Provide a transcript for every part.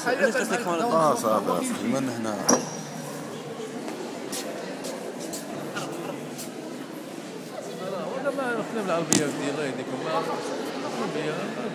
صافي من هنا ولا ما نخدم العربيه ديال الله يهديكم العربيه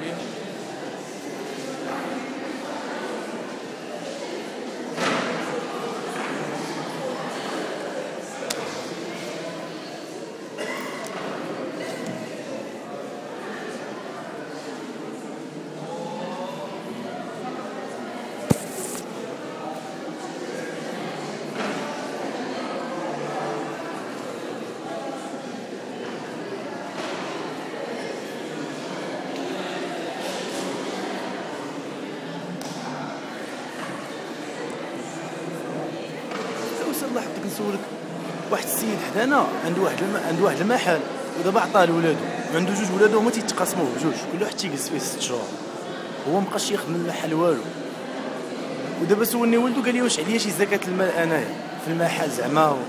الله يحفظك نسولك واحد السيد حدانا عنده واحد المحل ودابا عطاه لولادو عنده جوج ولادو هما تيتقاسموه بجوج كل واحد تيجلس فيه 6 شهور هو مابقاش يخدم المحل والو ودابا سولني ولدو قال لي واش عليا شي زكاة المال انايا في المحل زعما هو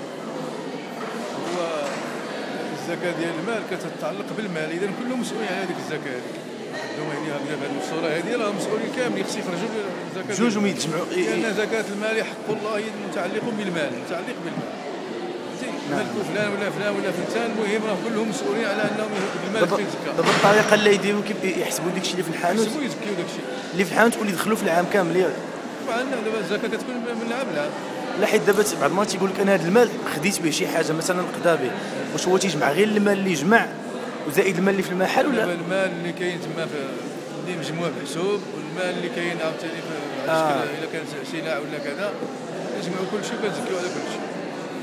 الزكاه ديال المال كتتعلق بالمال اذا كلهم مسؤولين على هذيك الزكاه هذوما يعني بهذه الصوره هذه راه مسؤولين كاملين خص يخرجوا الزكاه جوج يتجمعوا لان زكاه المال حق الله متعلق بالمال متعلق بالمال ملك فلان ولا فلان ولا فلان المهم راه كلهم مسؤولين على انهم المال كيتزكى دابا الطريقه اللي يديروا يحسبوا داكشي اللي في الحانوت يحسبوا يزكيو داكشي اللي في الحانوت واللي يدخلوا في العام كامل ياك طبعا دابا الزكاه كتكون من عام لعام لا حيت دابا بعض المرات تيقول لك انا هذا المال خديت به شي حاجه مثلا نقدا به واش هو تيجمع غير المال اللي جمع وزائد المال اللي في المحل ولا المال اللي كاين تما اللي مجموع بحسوب والمال اللي كاين عاوتاني الا كان سلع ولا كذا نجمعوا كل شيء وكنزكيو على كل شيء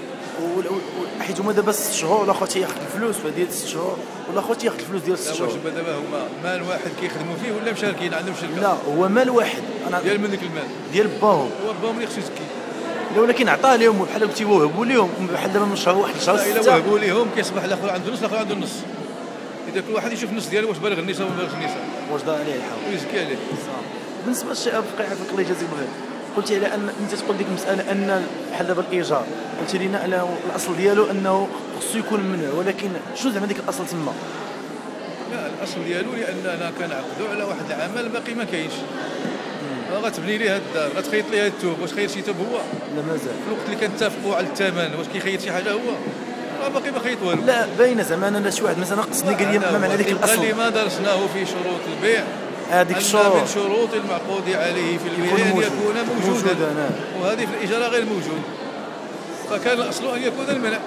حيت هما دابا 6 شهور الاخر تياخذ الفلوس ديال 6 شهور والاخر تياخذ الفلوس ديال 6 شهور واش دابا هما مال واحد كيخدموا فيه ولا مشاركين عندهم شركه لا هو مال واحد انا ديال من ذاك المال ديال باهم هو باهم اللي خصو يزكي لا ولكن عطاه لهم بحال قلتي وهبوا لهم بحال دابا من شهر واحد لشهر 6 الا وهبوا لهم كيصبح الاخر عنده نص الاخر عنده النص اذا كل واحد يشوف النص ديالو واش بالغ النساء ولا بالغ النساء واش دار عليه الحول ويزكي عليه بالنسبه للشيء الفقيه عافاك الله يجازيك بخير قلتي على ان انت تقول ديك المساله ان بحال دابا الايجار قلتي لينا انه الاصل ديالو انه خصو يكون ممنوع ولكن شنو زعما ديك الاصل تما لا الاصل ديالو لاننا كنعقدوا على واحد العمل باقي ما كاينش غتبني ليه الدار غتخيط ليه الثوب واش خيط شي ثوب هو لا مازال في الوقت اللي كنتفقوا على الثمن واش كيخيط شي حاجه هو راه باقي ما خيط والو لا باينه زعما انا شي واحد مثلا قصني قال لي ما معنى ديك الاصل اللي ما درسناه في شروط البيع هذيك الشروط من شروط المعقود عليه في البيع ان يكون موجودا وهذه في الاجاره غير موجود فكان الاصل ان يكون المنع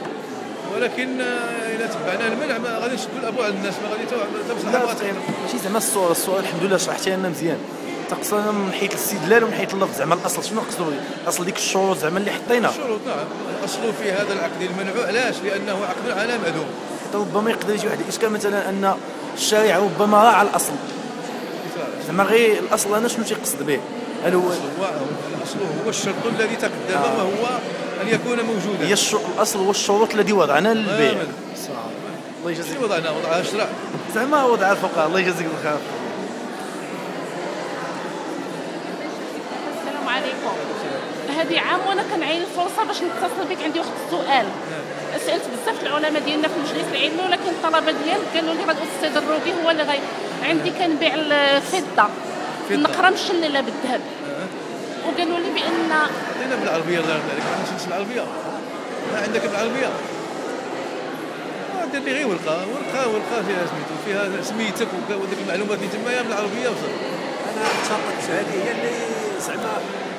ولكن اذا تبعنا المنع ما غادي نشدوا الابواب على الناس ما غادي تمسح ماشي زعما الصوره الحمد لله شرحتيها لنا مزيان تقصنا من حيث الاستدلال ومن حيث اللفظ زعما الاصل شنو نقصدوا به اصل ديك الشروط زعما اللي حطينا الشروط نعم الاصل في هذا العقد المنع علاش لانه عقد على معلوم ربما يقدر يجي واحد الاشكال مثلا ان الشارع ربما راعى الاصل زعما غير الاصل انا شنو تيقصد به هل هو الاصل هو الشرط الذي تقدم وهو ان يكون موجودا هي الاصل هو الشروط الذي وضعنا للبيع الله يجزيك وضعها الشرع زعما وضع الفقهاء الله يجزيك بالخير عليكم هذه عام وانا كنعين الفرصه باش نتصل بك عندي واحد السؤال سالت بزاف العلماء ديالنا في مجلس العلم ولكن الطلبه ديالك قالوا لي غير الاستاذ الروبي هو اللي عندي كنبيع الفضه النقره مشلله بالذهب وقالوا لي بان عندنا بالعربيه الله يرضي عليك عندنا نفس العربيه ما عندك بالعربيه دير لي غير ورقه فيها سميتو فيها سميتك وديك المعلومات اللي تما هي بالعربيه وصافي انا تشرطت هذه هي اللي زعما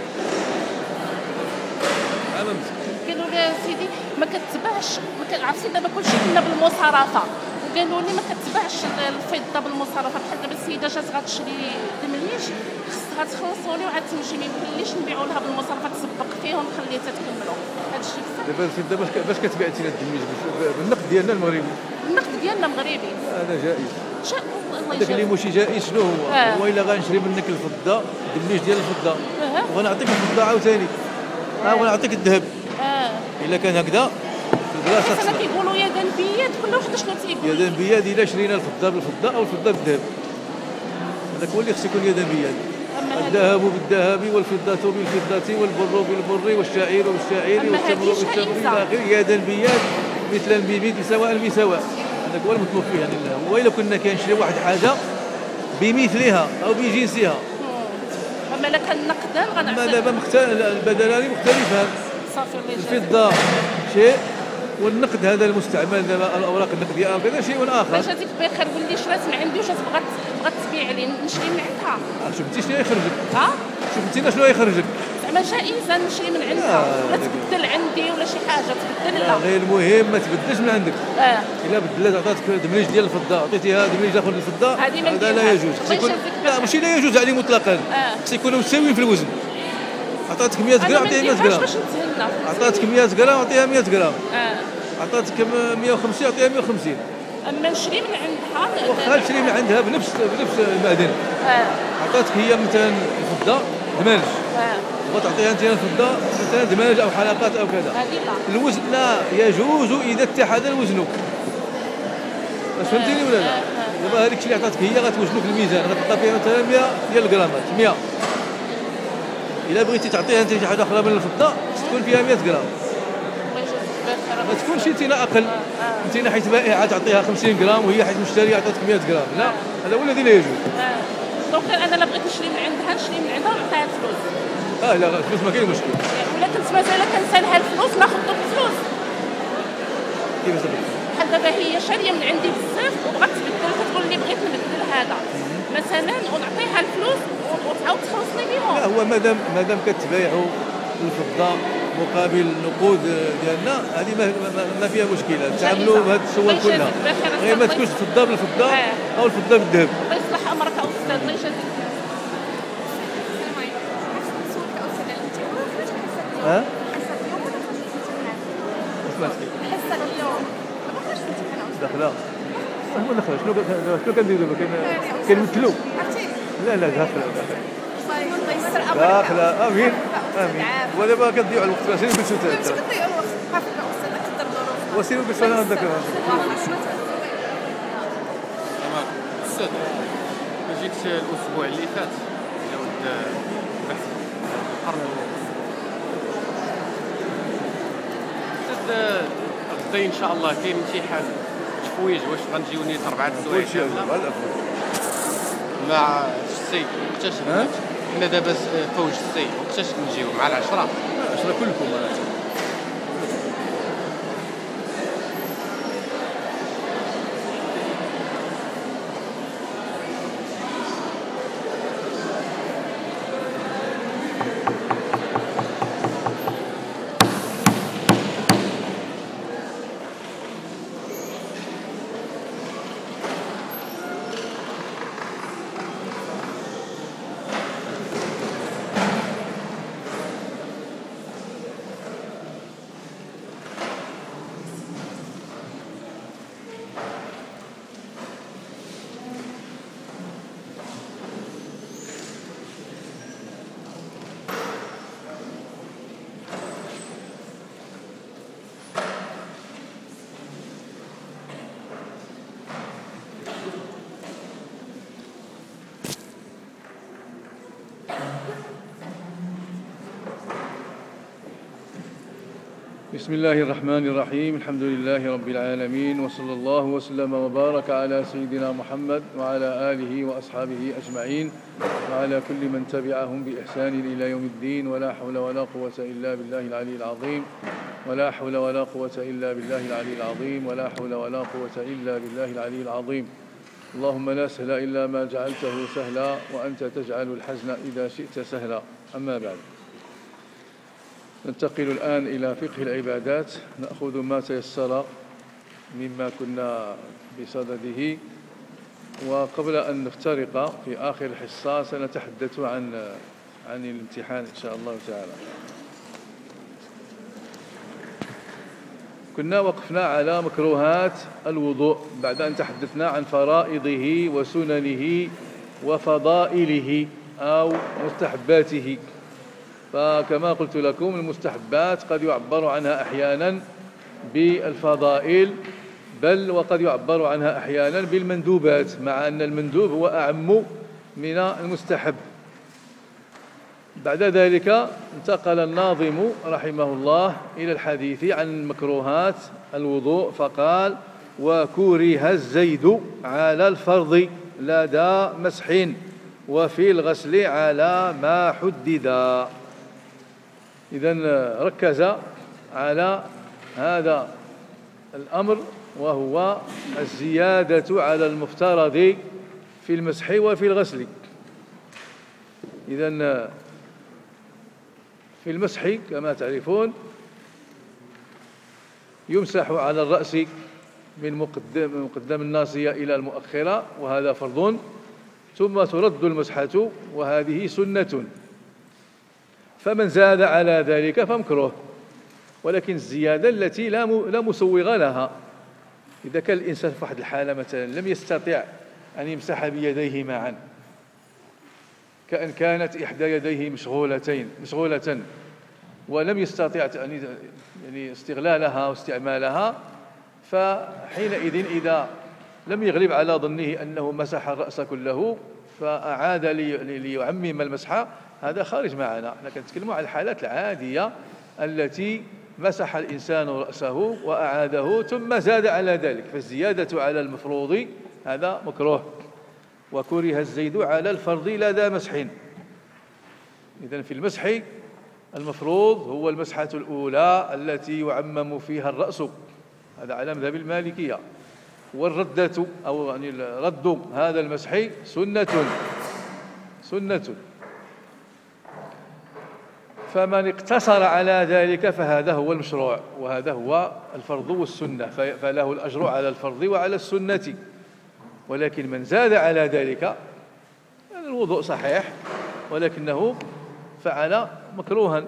قالوا لي سيدي ما كتباعش عرفتي دابا كلشي كنا بالمصارفه وقالوا لي ما كتباعش الفضه بالمصارفه بحال دابا السيده جات غتشري دمليج خصها تخلصوا لي وعاد تمشي ما يمكنليش نبيعوا لها بالمصارفه تسبق فيهم خليتها تكملوا هذا الشيء دابا الفضه باش كتبيعتي لنا الدمليج بالنقد ديالنا المغربي النقد ديالنا مغربي هذا جائز الله داك اللي ماشي جائز شنو هو الا غنشري منك الفضه الدمليج ديال الفضه وغنعطيك الفضه عاوتاني ونعطيك الذهب الا كان هكذا البلاصه انا كيقولوا يدا بيد كل واحد شنو تيقول يدا بيد الا شرينا الفضه بالفضه او الفضه بالذهب هذاك هو اللي خص يكون يدا بيد الذهب بالذهب والفضه بالفضه والبر بالبر والشعير بالشعير والتمر بالتمر الى اخره يدا بيد مثلا بمثل سواء بسواء هذاك هو المطلوب فيه يعني الله والا كنا كنشري واحد حاجه بمثلها او بجنسها اما الا كان نقدا ما غنعطي دابا البدلان مختلفان. صافي الله يجازيك. الفضة شيء والنقد هذا المستعمل دابا الأوراق النقدية أو كذا شيء الله آخر. يجازيك بخير، ولي شرات من عندي وجات بغات تبيع لي نشري من عندها. شفتي شنو يخرجك؟ ها شفتي شنو يخرجك؟ زعما جائزه نشري من عندها ولا تبدل عندي ولا شي حاجه تبدل لا لا. غير المهم ما تبدلش من عندك. إلا بدلات عطاتك دمليج ديال الفضة عطيتيها دمليج آخر الفضة هذا لا يجوز. لا ماشي لا يجوز عليه مطلقا. خص يكونوا متساويين في الوزن. عطاتك 100 غرام عطيها 100 غرام. عطاتك 100 غرام عطيها 100 غرام. عطاتك 150 عطيها 150. اما نشري من عندها واخا تشري من عندها بنفس المعدن. عطاتك هي مثلا الفضة دماج. وتعطيها انت الفضة مثلا دماج او حلقات او كذا. الوزن لا يجوز اذا اتحد الوزن. فهمتيني ولا لا؟ دابا هذيك اللي عطاتك هي غتوزنو في الميزان غتلقى فيها مثلا 100 ديال الغرامات 100. الا بغيتي تعطيها انت شي حاجه اخرى من الفضه تكون فيها 100 غرام. ما تكونش انت اقل. انت حيت بائعه تعطيها 50 غرام وهي حيت مشتريه عطاتك 100 غرام. لا هذا هو الذي لا يجوز. دونك انا لا بغيت نشري من عندها نشري من عندها ونعطيها الفلوس. لا الفلوس ما كاين مشكل. ولا كنت مازال كنسالها الفلوس ناخذ الفلوس. كيف صدق؟ بحال دابا هي شاريه من عندي بزاف وبغات تبدل كتقول لي بغيت نبدل هذا مثلا ونعطيها الفلوس وتعاود تخلصني بهم. لا هو مادام كتبايعوا الفضه مقابل النقود ديالنا هذه ما فيها مشكله. تعاملوا بهذه الصور كلها غير ما تكونش الفضه بالفضه او الفضه بالذهب. الله يصلح امرك استاذ الله يجازيك. ها؟ حصة اليوم داخله هو داخله شنو كنديروا كنمثلوا لا داخله داخله امين ودابا كتضيعوا الوقت سيروا جلسوا كتضيعوا الوقت عافاك استاذ كدير ظروف وسيروا جلسوا انا عندك استاذ ما جيتش الاسبوع اللي فات يا ولد بحث الحرب استاذ غدا ان شاء الله كاين امتحان تفويج واش غنجيو نيت 4 سوايع مع السي وقتاش حنا دابا فوج السي وقتاش نجيو مع 10 كلكم بسم الله الرحمن الرحيم. الحمد لله رب العالمين وصلى الله وسلم وبارك على سيدنا محمد وعلى آله وأصحابه أجمعين وعلى كل من تبعهم بإحسان إلى يوم الدين. ولا حول ولا قوة إلا بالله العلي العظيم ولا حول ولا قوة إلا بالله العلي العظيم ولا حول ولا قوة إلا بالله العلي العظيم. اللهم لا سهل إلا ما جعلته سهلا وأنت تجعل الحزن إذا شئت سهلا. أما بعد، ننتقل الآن إلى فقه العبادات. نأخذ ما تيسر مما كنا بصدده. وقبل أن نفترق في آخر الحصة سنتحدث عن الامتحان إن شاء الله تعالى. كنا وقفنا على مكروهات الوضوء بعد أن تحدثنا عن فرائضه وسننه وفضائله أو مستحباته. فكما قلت لكم المستحبات قد يعبر عنها أحيانا بالفضائل، بل وقد يعبر عنها أحيانا بالمندوبات، مع أن المندوب هو أعم من المستحب. بعد ذلك انتقل الناظم رحمه الله إلى الحديث عن مكروهات الوضوء فقال: وكره الزيد على الفرض لدى مسح وفي الغسل على ما حدد. إذن ركز على هذا الأمر وهو الزيادة على المفترض في المسح وفي الغسل. إذن في المسح كما تعرفون يمسح على الرأس من مقدم الناصية إلى المؤخرة، وهذا فرض، ثم ترد المسحة وهذه سنة. فمن زاد على ذلك فمكروه، ولكن الزيادة التي لا مسوغ لها، إذا كان الإنسان في واحد الحالة مثلا لم يستطع أن يمسح بيديه معا، كأن كانت إحدى يديه مشغولة ولم يستطع يعني استغلالها واستعمالها، فحينئذ إذا لم يغلب على ظنه أنه مسح الرأس كله فأعاد ليعمم المسح، هذا خارج معنا. احنا كنتكلم على الحالات العادية التي مسح الإنسان رأسه وأعاده ثم زاد على ذلك، فالزيادة على المفروض هذا مكروه، وكره الزيد على الفرض لدى مسح. إذن في المسح المفروض هو المسحة الأولى التي يعمم فيها الرأس، هذا على مذهب المالكية، والردة أو يعني رد هذا المسح سنة. فمن اقتصر على ذلك فهذا هو المشروع، وهذا هو الفرض والسنة، فله الأجر على الفرض وعلى السنة. ولكن من زاد على ذلك الوضوء صحيح ولكنه فعل مكروها.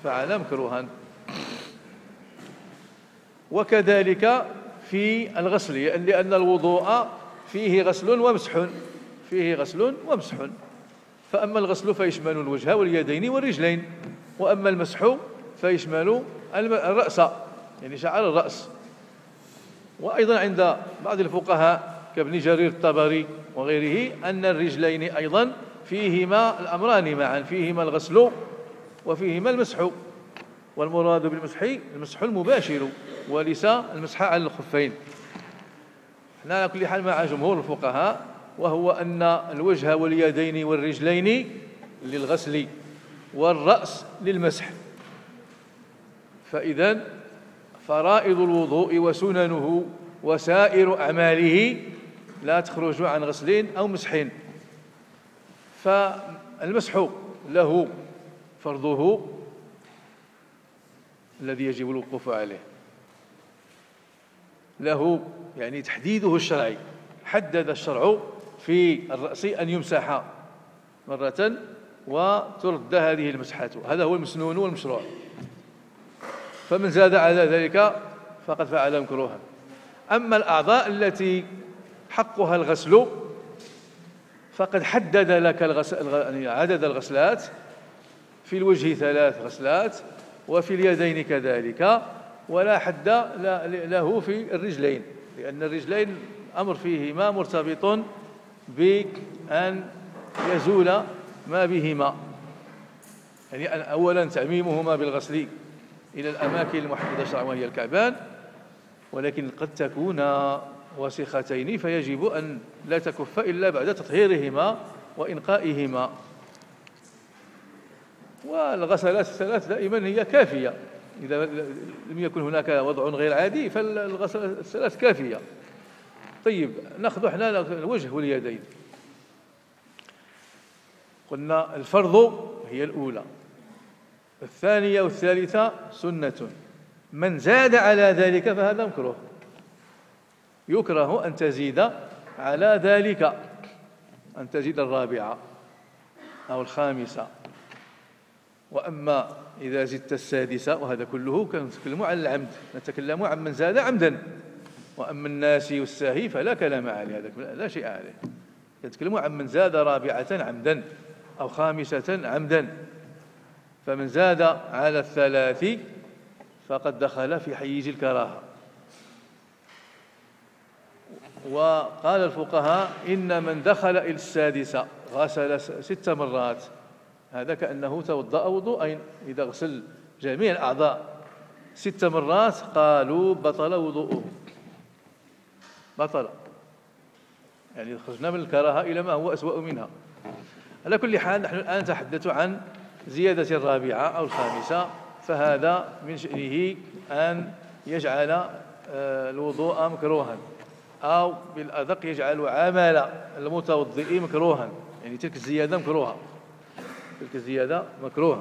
وكذلك في الغسل، لأن الوضوء فيه غسل ومسح. فأما الغسل فيشمل الوجه واليدين والرجلين، وأما المسح فيشمل الرأس، يعني شعر الرأس. وأيضا عند بعض الفقهاء كابن جرير الطبري وغيره أن الرجلين أيضا فيهما الأمران معا، فيهما الغسل وفيهما المسح، والمراد بالمسح المسح المباشر وليس المسح على الخفين. احنا على كل حال مع جمهور الفقهاء، وهو أن الوجه واليدين والرجلين للغسل والرأس للمسح. فإذن فرائض الوضوء وسننه وسائر أعماله لا تخرج عن غسل أو مسح. فالمسح له فرضه الذي يجب الوقوف عليه، له يعني تحديده الشرعي، حدد الشرع في الرأس أن يمسح مرة وترد هذه المسحة، هذا هو المسنون والمشروع. فمن زاد على ذلك فقد فعل مكروها. أما الأعضاء التي حقها الغسل فقد حدد لك عدد الغسلات، في الوجه 3 غسلات وفي اليدين كذلك، ولا حد له في الرجلين، لأن الرجلين أمر فيهما مرتبط بأن يزول ما بهما، يعني أولا تعميمهما بالغسل إلى الأماكن المحددة شرعا وهي الكعبان، ولكن قد تكونا وسختين فيجب أن لا تكف إلا بعد تطهيرهما وإنقائهما. والغسلات الثلاث دائما هي كافية، إذا لم يكن هناك وضع غير عادي فالغسلات الثلاث كافية. طيب نأخذ احنا الوجه واليدين. قلنا الفرض هي الأولى، الثانية والثالثة سنة. من زاد على ذلك فهذا مكروه، يكره أن تزيد على ذلك، أن تزيد الرابعة أو الخامسة. وأما إذا زدت السادسة، وهذا كله كنتكلم عن العمد، نتكلم عن من زاد عمدا. وأما الناسي والساهي فلا كلام عليه، هذا لا شيء عليه. نتكلم عن من زاد رابعة عمدا أو خامسة عمدا. فمن زاد على الثلاث فقد دخل في حيز الكراهة. وقال الفقهاء إن من دخل إلى السادسة غسل 6 مرات، هذا كأنه توضأ وضوءين. إذا غسل جميع الأعضاء 6 مرات قالوا بطل وضوءه، بطل، يعني خرجنا من الكراهة إلى ما هو أسوأ منها. على كل حال نحن الآن نتحدث عن زيادة الرابعة أو الخامسة، فهذا من شأنه أن يجعل الوضوء مكروها، أو بالأدق يجعل عمل المتوضئ مكروها، يعني تلك الزيادة مكروهة، تلك الزيادة مكروهة.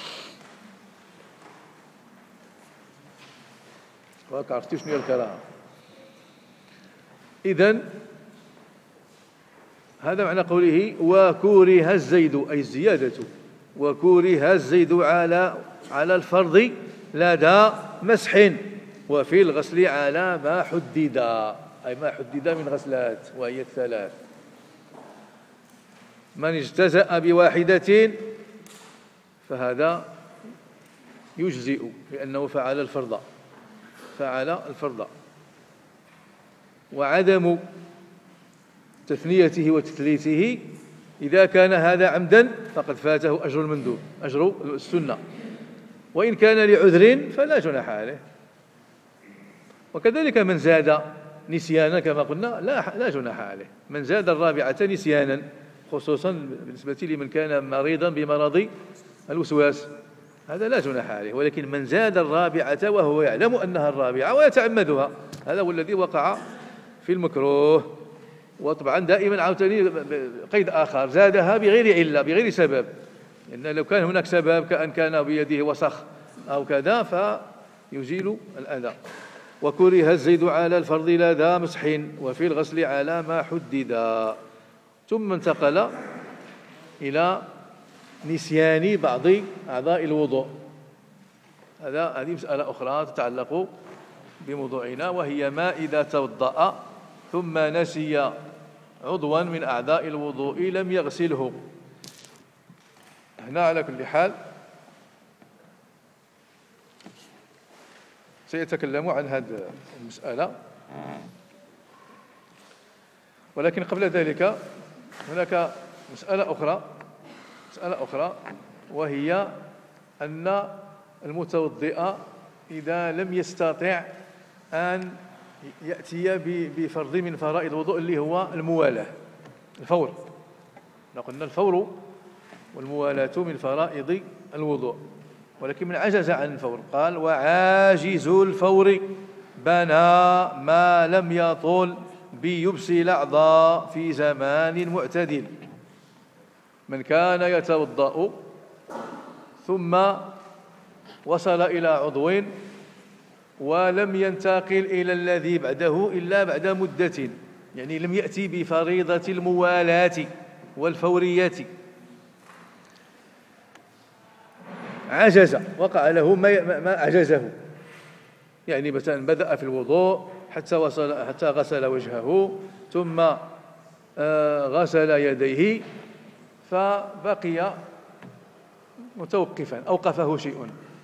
عرفتوا شنو هي الكراهة؟ إذن هذا معنى قوله وكره الزيد، أي الزيادة، وكره الزيد على الفرض لدى مسح، وفي الغسل على ما حدد، أي ما حدد من غسلات وهي الثلاث. من اجتزأ بواحدة فهذا يجزئ لأنه فعل الفرض، وعدم تثنيته وتثليثه إذا كان هذا عمدا فقد فاته أجر المندوب، أجر السنة، وإن كان لعذر فلا جناح عليه. وكذلك من زاد نسيانا كما قلنا لا جناح عليه، من زاد الرابعة نسيانا، خصوصا بالنسبة لمن كان مريضا بمرض الوسواس، هذا لا جناح عليه. ولكن من زاد الرابعة وهو يعلم أنها الرابعة ويتعمدها، هذا هو الذي وقع في المكروه. وطبعا دائما عاوتاني قيد آخر، زادها بغير علة، بغير سبب، لأن لو كان هناك سبب كأن كان بيده وسخ أو كذا فيزيل الأذى. وكره الزيد على الفرض لدى مسح، وفي الغسل على ما حدد. ثم انتقل إلى نسيان بعض أعضاء الوضوء. هذه مسألة أخرى تتعلق بموضوعنا، وهي ما إذا توضأ ثم نسي عضوا من أعضاء الوضوء لم يغسله. هنا على كل حال سيتكلم عن هذه المسألة، ولكن قبل ذلك هناك مسألة أخرى، وهي أن المتوضئ إذا لم يستطع أن يأتي بفرض من فرائض الوضوء اللي هو الموالاة، الفور. قلنا الفور والموالاة من فرائض الوضوء، ولكن من عجز عن الفور قال وعاجز الفور بنى ما لم يطول بيبس الأعضاء في زمان معتدل. من كان يتوضأ ثم وصل إلى عضو ولم ينتقل إلى الذي بعده إلا بعد مدة، يعني لم يأتي بفريضة الموالاة والفورية، عجز، وقع له ما أعجزه. يعني مثلا بدأ في الوضوء حتى غسل وجهه، ثم غسل يديه، فبقي متوقفا، أوقفه شيء،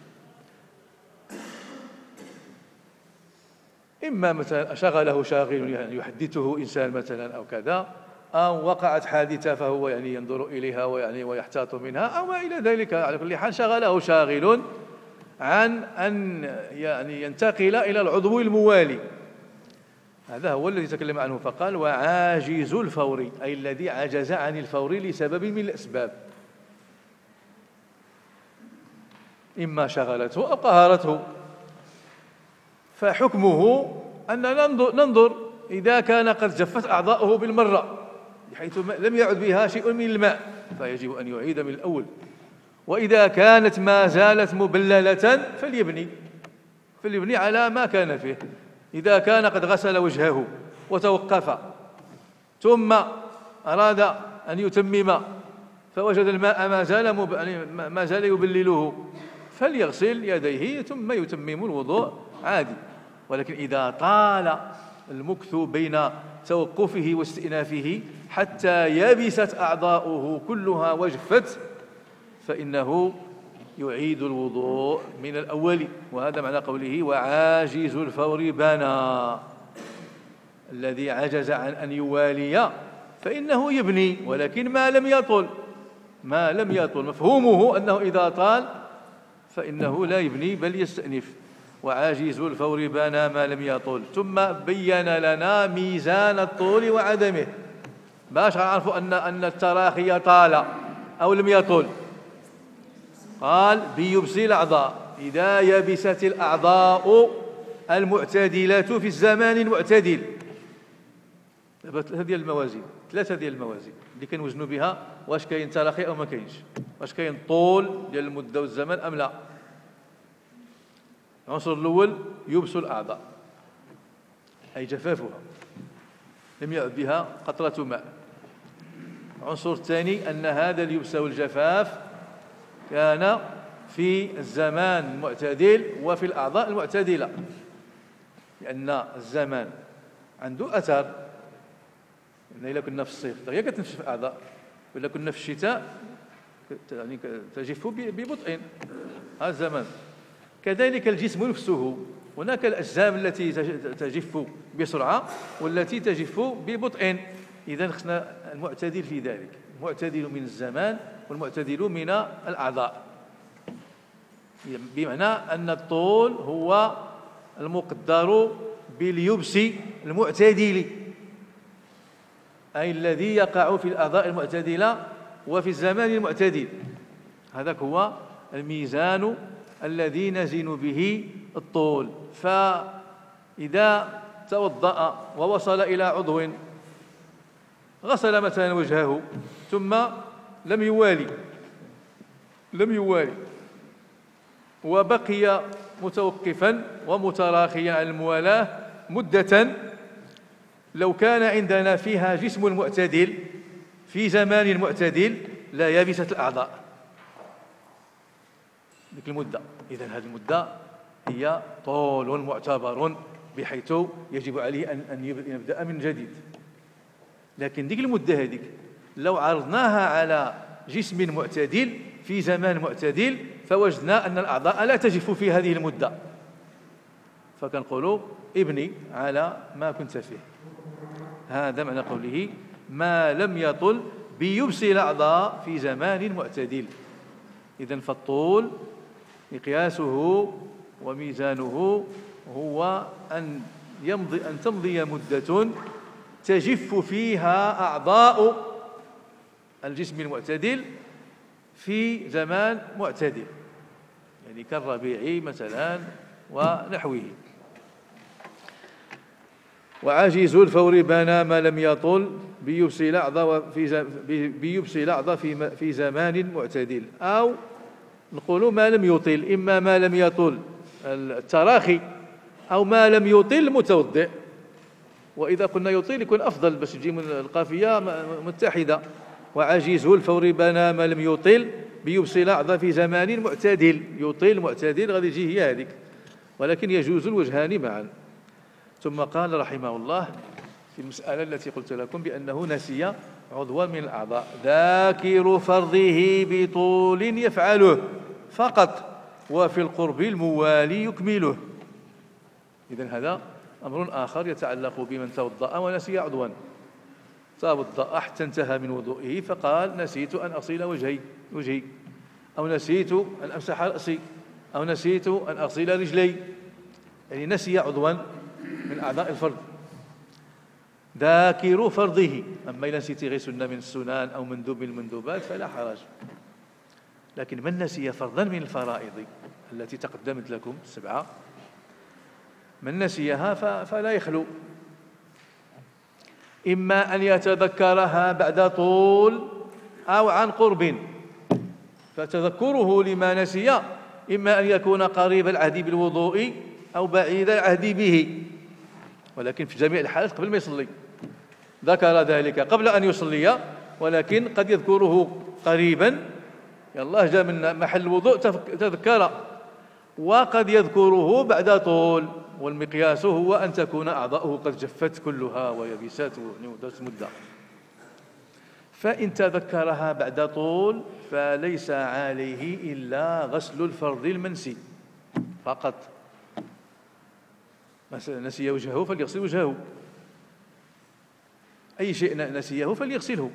إما مثلا شغله شاغل يعني يحدثه إنسان مثلا أو كذا، أو وقعت حادثة فهو يعني ينظر إليها ويحتاط منها أو ما إلى ذلك. على كل حال شغله شاغل عن أن يعني ينتقل إلى العضو الموالي. هذا هو الذي تكلم عنه، فقال وعاجز الفور، أي الذي عجز عن الفور لسبب من الأسباب، إما شغلته أو قهرته. فحكمه أن ننظر إذا كان قد جفت أعضاؤه بالمرة بحيث لم يعد بها شيء من الماء فيجب أن يعيد من الأول، وإذا كانت ما زالت مبللة فليبني على ما كان فيه. إذا كان قد غسل وجهه وتوقف ثم أراد أن يتمم فوجد الماء ما زال يبلله فليغسل يديه ثم يتمم الوضوء عادي. ولكن إذا طال المكث بين توقفه واستئنافه حتى يبست أعضاؤه كلها وجفت فإنه يعيد الوضوء من الأول. وهذا معنى قوله وعاجز الفور بنى، الذي عجز عن أن يوالي فإنه يبني، ولكن ما لم يطل مفهومه أنه إذا طال فإنه لا يبني بل يستأنف. وعاجز الفور بنى ما لم يطل. ثم بين لنا ميزان الطول وعدمه، باش غنعرفوا أن التراخي طال أو لم يطل؟ قال بيبس الأعضاء إذا يبست الأعضاء المعتدلة في الزمان المعتدل. ثلاثة ديال الموازين اللي كنوزنوا بها واش كاين تراخي أو ما كاينش، واش كاين طول ديال المدة والزمان أم لا. العنصر الأول يبس الأعضاء أي جفافها، لم يعد بها قطرة ماء. العنصر الثاني أن هذا اليبس والجفاف كان في الزمان المعتدل وفي الأعضاء المعتدلة، لأن الزمان عنده أثر. إلا كنا في الصيف هي كتنشف الأعضاء، وإلا كنا في الشتاء يعني تجف ببطء. هذا الزمان. كذلك الجسم نفسه، هناك الأجسام التي تجف بسرعة والتي تجف ببطء. إذن خصنا المعتدل في ذلك، المعتدل من الزمان والمعتدل من الأعضاء، بمعنى أن الطول هو المقدر باليبس المعتدل، أي الذي يقع في الأعضاء المعتدلة وفي الزمان المعتدل. هذاك هو الميزان الذي نزن به الطول. فإذا توضأ ووصل إلى عضو، غسل مثلا وجهه ثم لم يوالي وبقي متوقفا ومتراخيا عن الموالاة مدة، لو كان عندنا فيها جسم معتدل في زمان معتدل لا يبست الأعضاء ذيك المدة. إذن هذه المدة هي طول معتبر بحيث يجب عليه أن يبدأ من جديد. لكن ديك المدة هذيك لو عرضناها على جسم معتدل في زمان معتدل فوجدنا أن الأعضاء لا تجف في هذه المدة، فكنقولوا ابني على ما كنت فيه. هذا معنى قوله ما لم يطل بيبس الأعضاء في زمان معتدل. إذن فالطول مقياسه وميزانه هو أن تمضي مدة تجف فيها أعضاء الجسم المعتدل في زمان معتدل، يعني كالربيع مثلا ونحوه. وعاجز الفور بنى ما لم يطل بيبس الأعضاء في زمان معتدل. أو نقول ما لم يطل، إما ما لم يطل التراخي أو ما لم يطل المتوضئ. وإذا قلنا يطيل يكون أفضل باش تجي من القافية متحدة. وعجيزه الفور بنى ما لم يطل بيبس الأعضاء في زمان معتدل. يطيل معتدل غادي يجي هي هذيك، ولكن يجوز الوجهان معا. ثم قال رحمه الله في المسألة التي قلت لكم بأنه نسي عضوا من الأعضاء: ذاكر فرضه بطول يفعله فقط وفي القرب الموالي يكمله. إذن هذا أمر آخر يتعلق بمن توضأ ونسي عضوا. توضأ حتى انتهى من وضوئه فقال: نسيت أن أغسل وجهي، أو نسيت أن أمسح رأسي، أو نسيت أن أغسل رجلي، يعني نسي عضوا من أعضاء الفرض. ذاكر فرضه. أما إذا نسيت غير سنة من السنن أو مندوب من المندوبات فلا حرج. لكن من نسي فرضا من الفرائض التي تقدمت لكم 7، من نسيها فلا يخلو، إما أن يتذكرها بعد طول أو عن قرب. فتذكره لما نسي إما أن يكون قريب العهد بالوضوء أو بعيد العهد به، ولكن في جميع الحالات قبل ما يصلي. ذكر ذلك قبل أن يصلي، ولكن قد يذكره قريبا، يلا جاء من محل الوضوء تذكر، وقد يذكره بعد طول. والمقياس هو أن تكون أعضاؤه قد جفت كلها ويبست مدة. فإن تذكرها بعد طول فليس عليه إلا غسل الفرض المنسي فقط. مثلا نسي وجهه فليغسل وجهه، أي شيء نسيه فليغسله.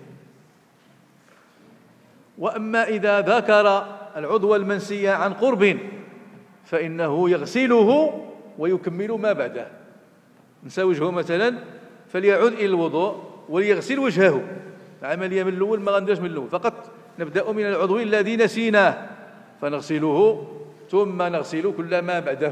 وأما إذا ذكر العضو المنسي عن قرب فإنه يغسله ويكمل ما بعده. نسى وجهه مثلا فليعود إلى الوضوء وليغسل وجهه. العملية من الأول ما غنديرش من الأول، فقط نبدأ من العضو الذي نسيناه فنغسله ثم نغسل كل ما بعده.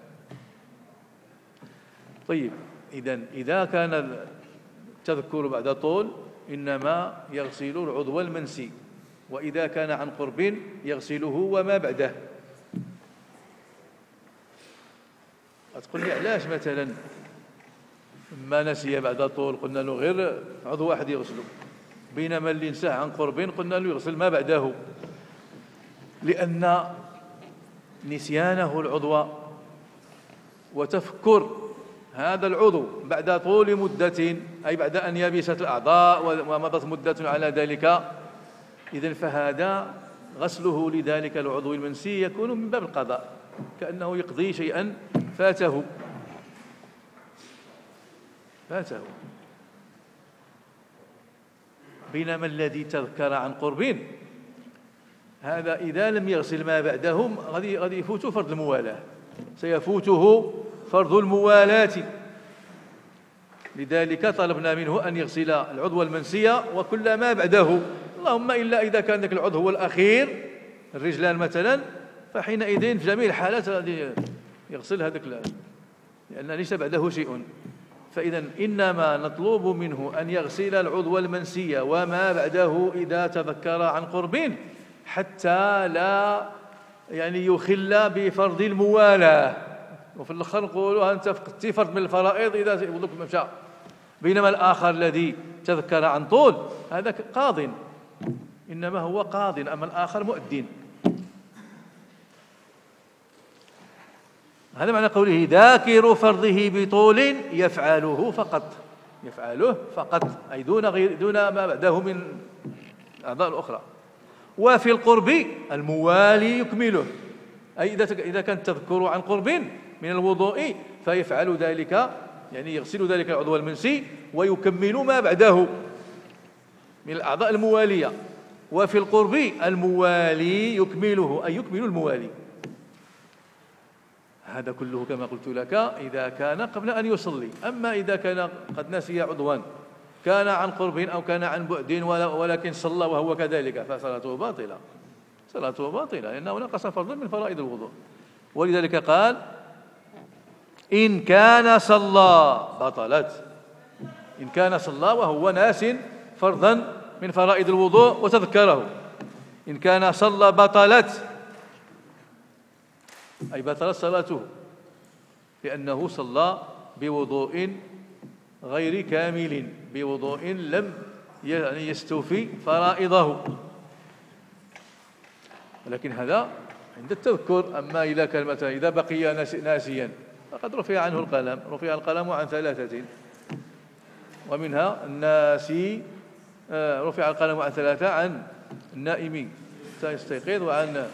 طيب، إذا كان التذكر بعد طول إنما يغسل العضو المنسي، وإذا كان عن قرب يغسله وما بعده. تقول لي علاش مثلا ما نسي بعد طول قلنا له غير عضو واحد يغسله، بينما اللي نساه عن قرب قلنا له يغسل ما بعده؟ لأن نسيانه العضو وتفكر هذا العضو بعد طول مدة، أي بعد أن يبست الأعضاء ومضت مدة على ذلك، إذن فهذا غسله لذلك العضو المنسي يكون من باب القضاء، كأنه يقضي شيئا فاته. بينما الذي تذكر عن قرب هذا إذا لم يغسل ما بعدهم غادي يفوت فرض الموالاة، سيفوته فرض الموالاة. لذلك طلبنا منه أن يغسل العضو المنسي وكل ما بعده، اللهم إلا إذا كان ذاك العضو هو الأخير، الرجلان مثلا، فحينئذ في جميع الحالات غادي يغسل هذاك، لأن ليس بعده شيء. فإذا إنما نطلب منه أن يغسل العضو المنسي وما بعده إذا تذكر عن قرب، حتى لا يخل بفرض الموالاة. وفي الآخر نقولوا أنت فقدتي فرض من الفرائض إذا وضوءك مشى. بينما الآخر الذي تذكر عن طول هذا قاض، إنما هو قاض، أما الآخر مؤذن. هذا معنى قوله ذاكر فرضه بطول يفعله فقط، أي دون ما بعده من الأعضاء الأخرى. وفي القرب الموالي يكمله، أي إذا كان التذكر عن قرب من الوضوء فيفعل ذلك، يغسل ذلك العضو المنسي ويكمل ما بعده من الأعضاء الموالية. وفي القرب الموالي يكمله، أي يكمل الموالي. هذا كله كما قلت لك إذا كان قبل أن يصلي. أما إذا كان قد نسي عضوا كان عن قرب أو كان عن بعد ولكن صلى وهو كذلك فصلاته باطلة، لأنه نقص فرضا من فرائض الوضوء. ولذلك قال إن كان صلى بطلت، إن كان صلى وهو ناس فرضا من فرائض الوضوء وتذكره، إن كان صلى بطلت، أي بطلت صلاته، لأنه صلى بوضوء غير كامل، بوضوء لم يستوفي فرائضه. ولكن هذا عند التذكر. أما إذا كان مثلا إذا بقي ناسيا فقد رفع عنه القلم، رفع القلم عن 3، ومنها الناسي رفع القلم عن 3، عن النائم سيستيقظ، وعن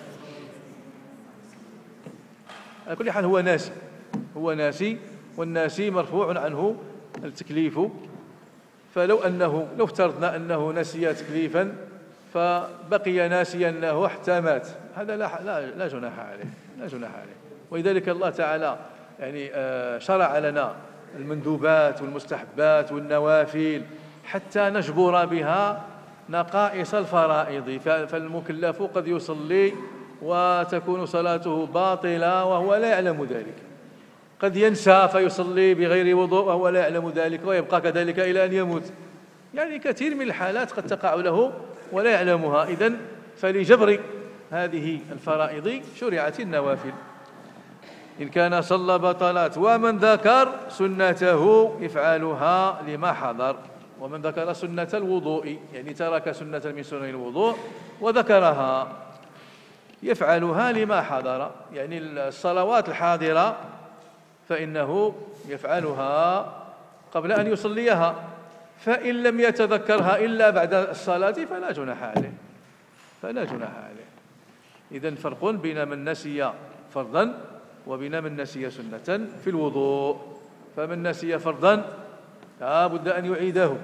على كل حال هو ناسي، والناسي مرفوع عنه التكليف. فلو افترضنا أنه نسي تكليفا فبقي ناسيا له حتى مات، هذا لا جناح عليه. ولذلك الله تعالى شرع لنا المندوبات والمستحبات والنوافل حتى نجبر بها نقائص الفرائض. فالمكلف قد يصلي وتكون صلاته باطلة وهو لا يعلم ذلك، قد ينسى فيصلي بغير وضوء وهو لا يعلم ذلك ويبقى كذلك إلى أن يموت. كثير من الحالات قد تقع له ولا يعلمها. إذن فلجبر هذه الفرائض شرعت النوافل. إن كان صلى بطلات. ومن ذكر سنته يفعلها لما حضر. ومن ذكر سنة الوضوء ترك سنة من سنن الوضوء وذكرها يفعلها لما حضر، الصلوات الحاضرة فإنه يفعلها قبل أن يصليها. فإن لم يتذكرها إلا بعد الصلاة فلا جناح عليه. إذن فرق بين من نسي فرضا وبين من نسي سنة في الوضوء. فمن نسي فرضا لا بد أن يعيده،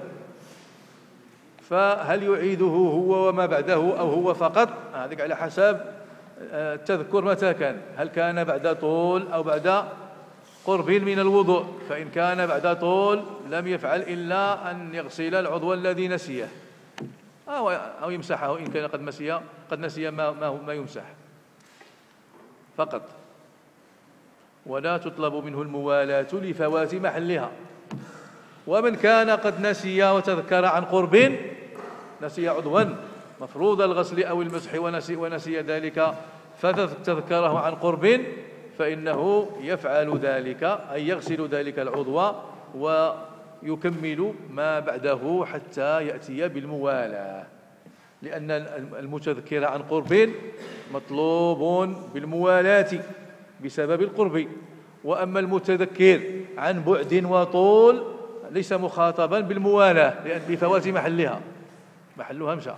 فهل يعيده هو وما بعده أو هو فقط؟ هذا على حسب التذكر متى كان، هل كان بعد طول أو بعد قرب من الوضوء. فإن كان بعد طول لم يفعل إلا أن يغسل العضو الذي نسيه، أو يمسحه إن كان قد نسي ما يمسح فقط، ولا تطلب منه الموالاة لفوات محلها. ومن كان قد نسي وتذكر عن قرب، نسي عضوا مفروض الغسل أو المسح ونسي ذلك فتذكره عن قرب، فإنه يفعل ذلك، أي يغسل ذلك العضو ويكمل ما بعده حتى يأتي بالموالاة، لأن المتذكر عن قرب مطلوب بالموالاة بسبب القرب، وأما المتذكر عن بعد وطول ليس مخاطبا بالموالاة لأن بفوات محلها مشى.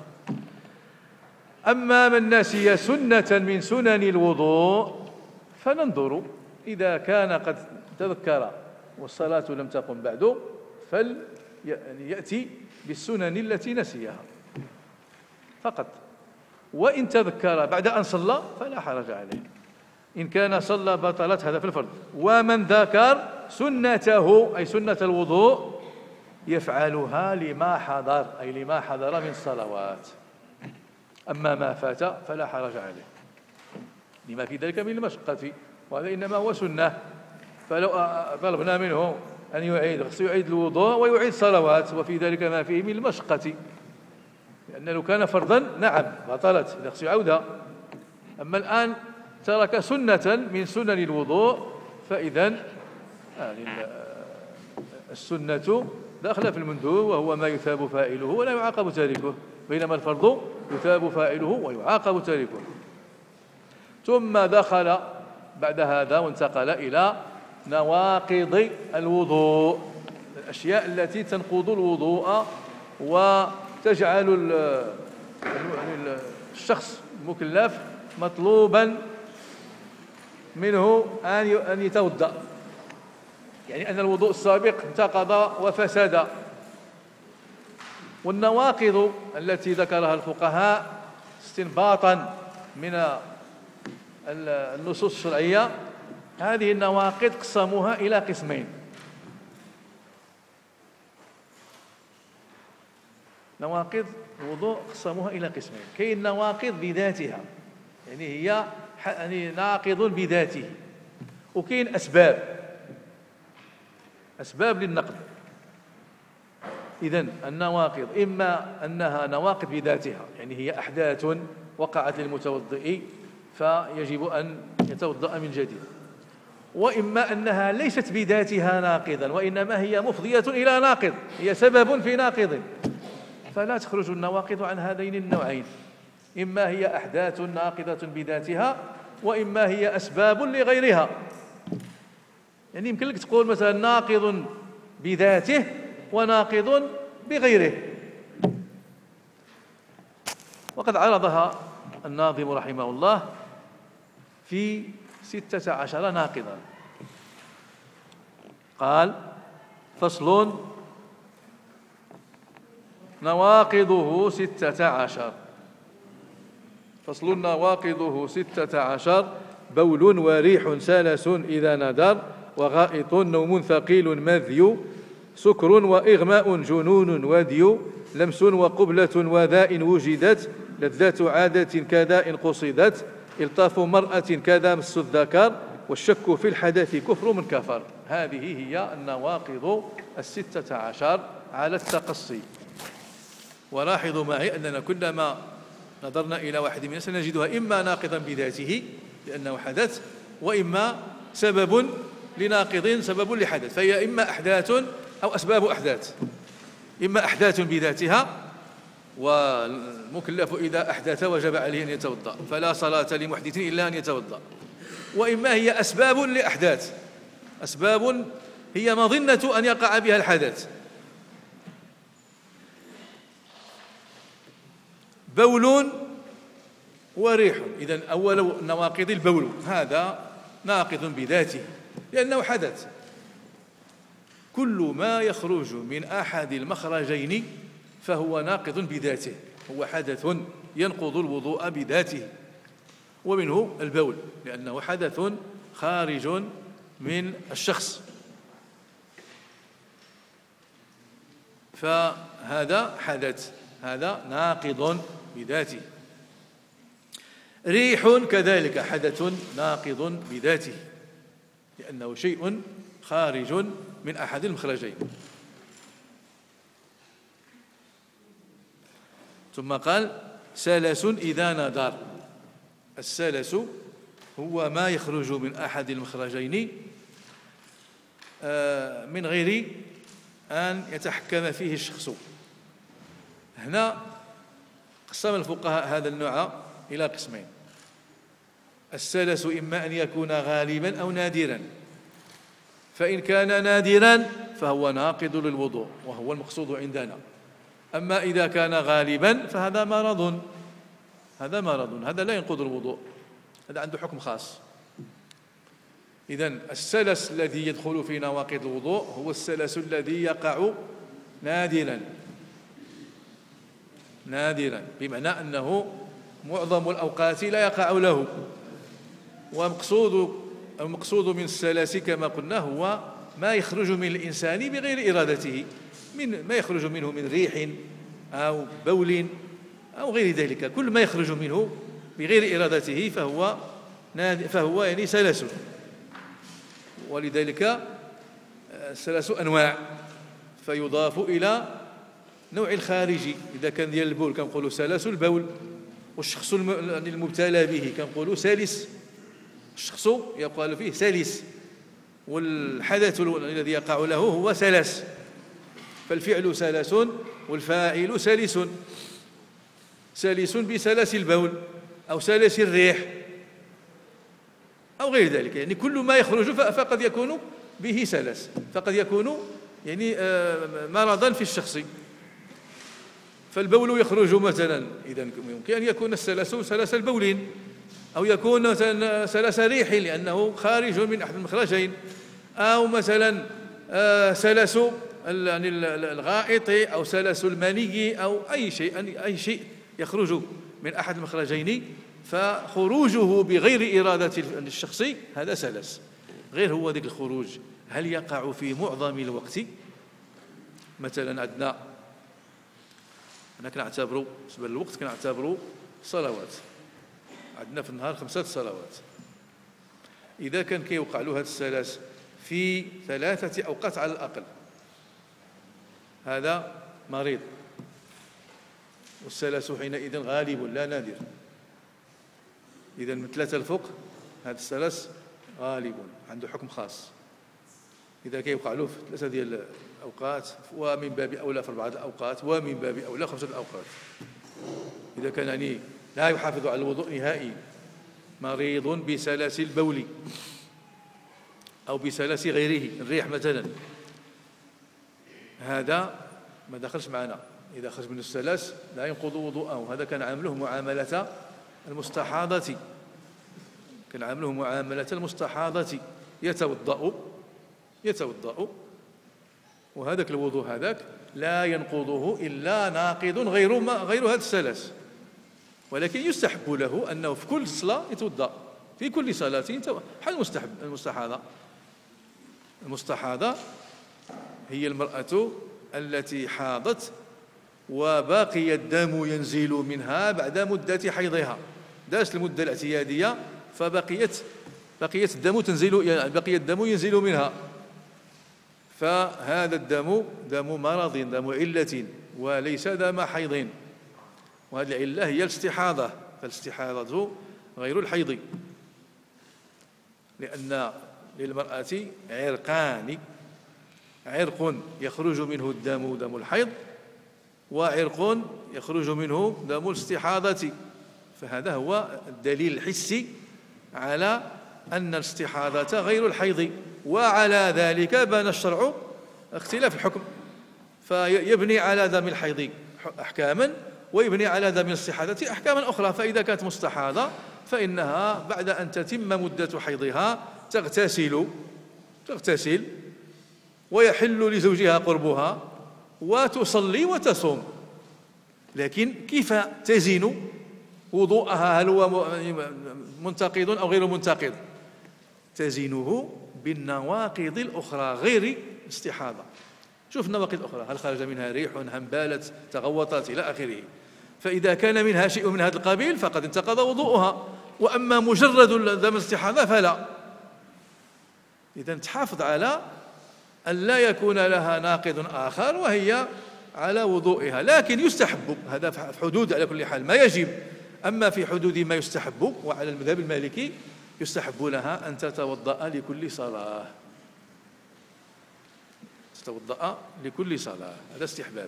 أما من نسي سنة من سنن الوضوء فننظر إذا كان قد تذكر والصلاة لم تقم بعد فليأتي بالسنن التي نسيها فقط، وإن تذكر بعد أن صلى فلا حرج عليه، إن كان صلى بطلت هذا في الفرض. ومن ذكر سنته أي سنة الوضوء يفعلها لما حضر، أي لما حضر من صلوات. أما ما فات فلا حرج عليه لما في ذلك من المشقة، وهذا إنما هو سنة، فلو طلبنا منه أن يعيد الوضوء ويعيد صلوات وفي ذلك ما فيه من المشقة، لأن لو كان فرضا نعم بطلت يغسل عودة. أما الآن ترك سنة من سنن الوضوء فإذن السنة داخلة في المندوب وهو ما يثاب فاعله ولا يعاقب تاركه، بينما الفرض يثاب فاعله ويعاقب تاركه. ثم دخل بعد هذا وانتقل إلى نواقض الوضوء، الأشياء التي تنقض الوضوء وتجعل الشخص المكلف مطلوبا منه أن يتوضأ، يعني أن الوضوء السابق انتقض وفسد. والنواقض التي ذكرها الفقهاء استنباطا من النصوص الشرعية، هذه النواقض قسموها إلى قسمين. نواقض الوضوء قسموها إلى قسمين، كاين نواقض بذاتها يعني هي ناقض بذاته، وكاين أسباب للنقض. إذن النواقض إما أنها نواقض بذاتها يعني هي أحداث وقعت للمتوضئ فيجب أن يتوضأ من جديد، وإما أنها ليست بذاتها ناقضا وإنما هي مفضية إلى ناقض، هي سبب في ناقض، فلا تخرج النواقض عن هذين النوعين، إما هي أحداث ناقضة بذاتها وإما هي أسباب لغيرها. يعني يمكن لك تقول مثلا ناقض بذاته وناقض بغيره، وقد عرضها الناظم رحمه الله في 16 ناقضا. قال: فصل: نواقضه 16. فصل: نواقضه 16: بول وريح سلس إذا ندر، وغائط نوم ثقيل مذي، سكر وإغماء جنون ودي، لمس وقبلة وذاء وجدت، لذات عادة كذا قصدت، إلطاف مرأة كذا مس الذكر، والشك في الحدث كفر من كفر. هذه هي النواقض 16 على التقصي. ولاحظوا معي أننا كلما نظرنا إلى واحد منها سنجدها إما ناقضا بذاته لأنه حدث، وإما سبب لناقض سبب لحدث، فهي إما أحداث أو أسباب أحداث، إما أحداث بذاتها والمكلف إذا أحدث وجب عليه أن يتوضأ فلا صلاة لمحدث إلا أن يتوضأ، وإما هي أسباب لأحداث، أسباب هي مظنة أن يقع بها الحدث. بول وريح، إذن أول نواقض البول، هذا ناقض بذاته لأنه حدث. كل ما يخرج من أحد المخرجين فهو ناقض بذاته، هو حدث ينقض الوضوء بذاته، ومنه البول لأنه حدث خارج من الشخص، فهذا حدث. هذا ناقض بذاته. ريح كذلك حدث ناقض بذاته، لأنه شيء خارج من أحد المخرجين. ثم قال سلس إذا نادر. السلس هو ما يخرج من أحد المخرجين من غير أن يتحكم فيه الشخص. هنا قسم الفقهاء هذا النوع إلى قسمين: السلس إما أن يكون غالبا أو نادرا، فإن كان نادرا فهو ناقض للوضوء وهو المقصود عندنا. أما إذا كان غالبا فهذا مرض، هذا لا ينقض الوضوء، هذا عنده حكم خاص. إذن السلس الذي يدخل في نواقض الوضوء هو السلس الذي يقع نادرا، بمعنى أنه معظم الأوقات لا يقع له. والمقصود من السلس كما قلنا هو ما يخرج من الإنسان بغير إرادته، من ما يخرج منه من ريح أو بول أو غير ذلك، كل ما يخرج منه بغير إرادته فهو يعني سلس. ولذلك السلس أنواع، فيضاف إلى نوع الخارجي. إذا كان ديال البول كنقولوا سلس البول، والشخص المبتلى به كنقولوا سالس، الشخص يقال فيه سالس، والحدث الذي يقع له هو سلس. فالفعل سلس والفاعل سالس بسلس البول أو سلس الريح أو غير ذلك، يعني كل ما يخرج فقد يكون به سلس، فقد يكون يعني مرضا في الشخص. فالبول يخرج مثلا، إذا يمكن أن يكون السلس سلس البول، أو يكون مثلا سلس ريح لأنه خارج من أحد المخرجين، أو مثلا سلس الغائط أو سلس المني أو أي شيء يخرج من أحد المخرجين، فخروجه بغير إرادة الشخص هذا سلس. غير هو ذلك الخروج هل يقع في معظم الوقت؟ مثلا عندنا كنعتبروا بالنسبة للوقت كنعتبروا صلوات، عندنا في النهار 5 صلوات. إذا كان كيوقع له هذا السلس في 3 أوقات على الأقل، هذا مريض، والسلس حينئذ غالب لا نادر. إذا من 3 الفوق هذا السلس غالب عنده حكم خاص. إذا كيوقع له في 3 ديال الأوقات ومن باب أولى في 4 الأوقات ومن باب أولى 5 الأوقات. إذا كان يعني لا يحافظ على الوضوء نهائي، مريض بسلس البول أو بسلس غيره الريح مثلا، هذا ما دخلش معنا. إذا خرج من السلس لا ينقض وضوءه. هذا كان عامله معاملة المستحاضة، يتوضأ وهذاك الوضوء هذاك لا ينقضه إلا ناقض غير هذا السلس. ولكن يستحب له أنه في كل صلاة يتوضأ، في كل صلاة حال المستحاضة هي المرأة التي حاضت وباقي الدم ينزل منها بعد مدة حيضها، داشت المدة الاعتيادية فبقيت الدم ينزل منها، فهذا الدم دم مرض، دم علة، وليس دم حيض. وهذه العلة هي الاستحاضة، فالاستحاضة غير الحيض، لأن للمرأة عرقان: عرق يخرج منه الدم دم الحيض، وعرق يخرج منه دم الاستحاضة. فهذا هو الدليل الحسي على أن الاستحاضة غير الحيض. وعلى ذلك بنى الشرع اختلاف الحكم، فيبني على دم الحيض أحكاما ويبني على دم الاستحاضة أحكاما أخرى. فإذا كانت مستحاضة فإنها بعد أن تتم مدة حيضها تغتسل ويحل لزوجها قربها وتصلي وتصوم. لكن كيف تزين وضوءها؟ هل هو منتقض أو غير منتقض؟ تزينه بالنواقض الأخرى غير الاستحاضة. شوف النواقض الأخرى، هل خرج منها ريح، هنبالت، تغوطت إلى آخره. فإذا كان منها شيء من هذا القبيل فقد انتقض وضوءها، وأما مجرد دم الاستحاضة فلا. إذا تحافظ على أن لا يكون لها ناقض آخر وهي على وضوئها، لكن يستحب، هذا في حدود على كل حال ما يجب. أما في حدود ما يستحب، وعلى المذهب المالكي يستحب لها أن تتوضأ لكل صلاة، تتوضأ لكل صلاة، هذا استحباب.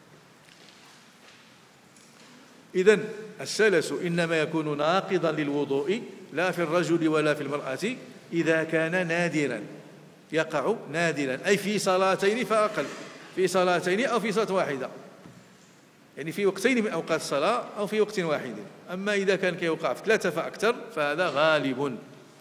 إذن السلس إنما يكون ناقضا للوضوء لا في الرجل ولا في المرأة إذا كان نادرا، يقع نادرا، أي في صلاتين فأقل، في صلاتين أو في صلاة واحدة، يعني في وقتين من أوقات الصلاة أو في وقت واحد. أما إذا كان كيوقع في 3 فأكثر فهذا غالب.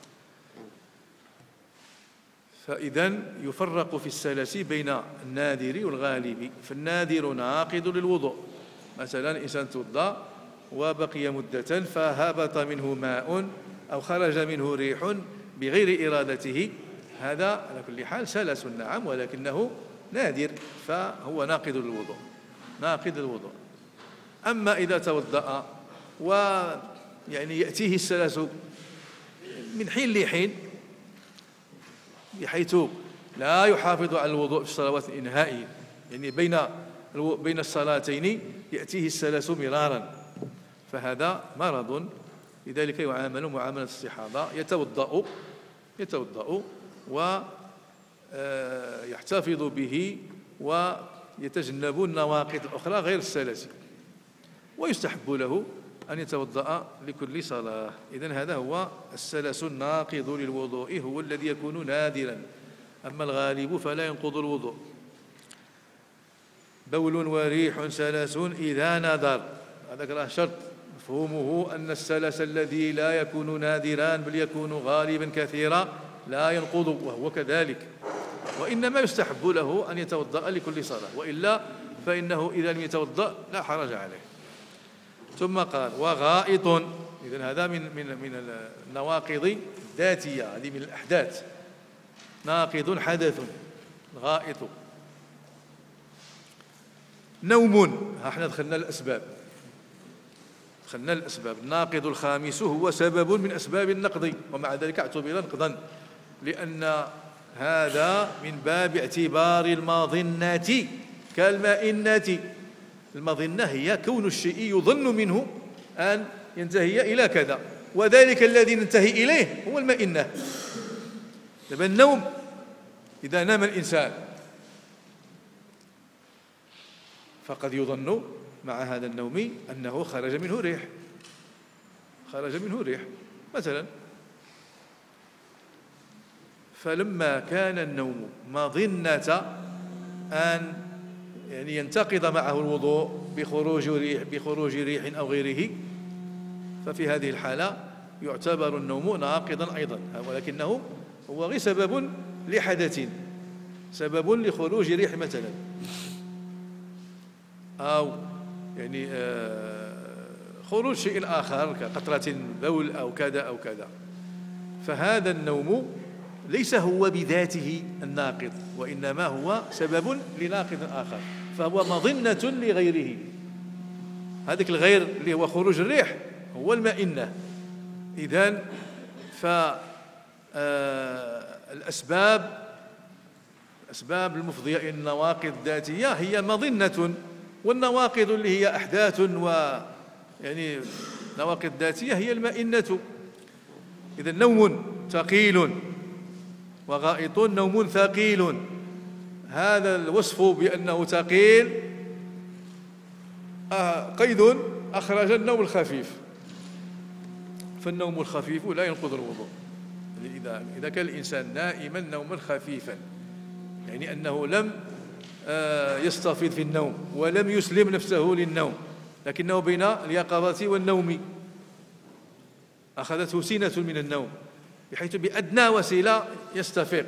فإذا يفرق في السلس بين النادر والغالب. فالنادر ناقض للوضوء، مثلا إنسان توضأ وبقي مدة فهبط منه ماء أو خرج منه ريح بغير إرادته، هذا على كل حال سلس نعم، ولكنه نادر فهو ناقض للوضوء، ناقض للوضوء. أما إذا توضأ ويعني يأتيه السلس من حين لحين بحيث لا يحافظ على الوضوء في الصلوات الإنهائية، يعني بين الصلاتين يأتيه السلس مرارا، فهذا مرض، لذلك يعامل معاملة الاستحاضة، يتوضأ ويحتفظ به ويتجنب النواقض الأخرى غير السلس، ويستحب له أن يتوضأ لكل صلاة. إذن هذا هو السلس الناقض للوضوء، هو الذي يكون نادرا، أما الغالب فلا ينقض الوضوء. بول وريح سلس إذا نادر، هذا كلام شرط، مفهومه أن السلس الذي لا يكون نادرا بل يكون غالبا كثيرا لا ينقض، وهو كذلك، وإنما يستحب له أن يتوضأ لكل صلاة، وإلا فإنه إذا لم يتوضأ لا حرج عليه. ثم قال وغائط، إذن هذا من النواقض الذاتية، هذه من الأحداث، ناقض حدث غائط. نوم، احنا دخلنا الأسباب، الناقض الخامس هو سبب من أسباب النقض، ومع ذلك اعتبر نقضا، لأن هذا من باب اعتبار المظنة كالمئنة. المظنة هي كون الشيء يظن منه أن ينتهي إلى كذا، وذلك الذي ننتهي إليه هو المئنة. النوم، إذا نام الإنسان فقد يظن مع هذا النوم أنه خرج منه ريح مثلا، فلما كان النوم مظنة أن يعني ينتقض معه الوضوء بخروج ريح أو غيره، ففي هذه الحالة يعتبر النوم ناقضا أيضا، ولكنه هو غير سبب لحدث، سبب لخروج ريح مثلا، أو يعني خروج شيء آخر كقطرة بول أو كذا أو كذا. فهذا النوم ليس هو بذاته الناقض، وإنما هو سبب لناقض آخر، فهو مظنة لغيره. هذاك الغير اللي هو خروج الريح هو المئنة. إذن الأسباب المفضية إلى النواقض الذاتية هي مظنة، والنواقض اللي هي أحداث يعني نواقض ذاتية هي المئنة. إذن نوم ثقيل وغائط نوم ثقيل، هذا الوصف بأنه ثقيل قيد أخرج النوم الخفيف، فالنوم الخفيف لا ينقض الوضوء. إذا كان الإنسان نائما نوما خفيفا، يعني أنه لم يستفيض في النوم ولم يسلم نفسه للنوم، لكنه بين اليقظة والنوم أخذته سنة من النوم، بحيث بأدنى وسيلة يستفيق،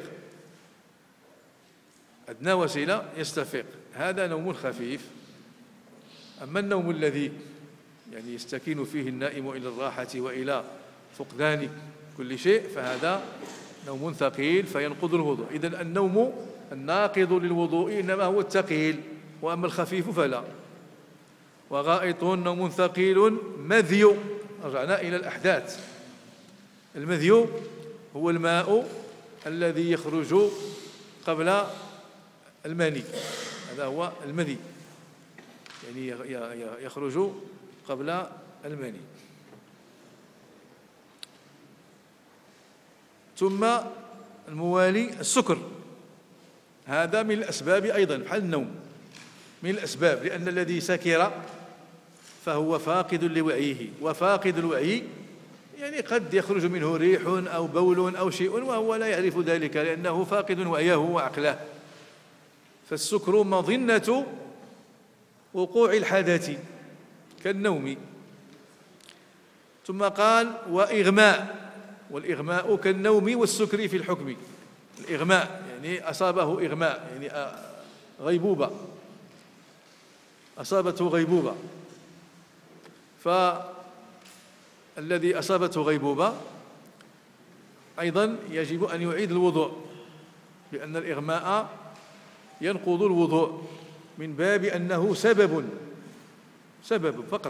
أدنى وسيلة يستفيق، هذا نوم خفيف. أما النوم الذي يعني يستكين فيه النائم إلى الراحة وإلى فقدان كل شيء، فهذا نوم ثقيل فينقض الوضوء. إذن النوم الناقض للوضوء إنما هو الثقيل، وأما الخفيف فلا. وغائط نوم ثقيل. مذي، رجعنا إلى الأحداث. المذي هو الماء الذي يخرج قبل المني، هذا هو المذي، يعني يخرج قبل المني. ثم الموالي السكر، هذا من الأسباب أيضا بحال النوم، من الأسباب، لأن الذي سكر فهو فاقد لوعيه، وفاقد الوعي يعني قد يخرج منه ريح أو بول أو شيء وهو لا يعرف ذلك لأنه فاقد وعيه وعقله. فالسكر مظنة وقوع الحدث كالنوم. ثم قال وإغماء، والإغماء كالنوم والسكر في الحكم. الإغماء يعني أصابه إغماء، يعني غيبوبة، أصابته غيبوبة. فالذي أصابته غيبوبة أيضا يجب أن يعيد الوضوء، لأن الإغماء ينقض الوضوء من باب أنه سبب فقط.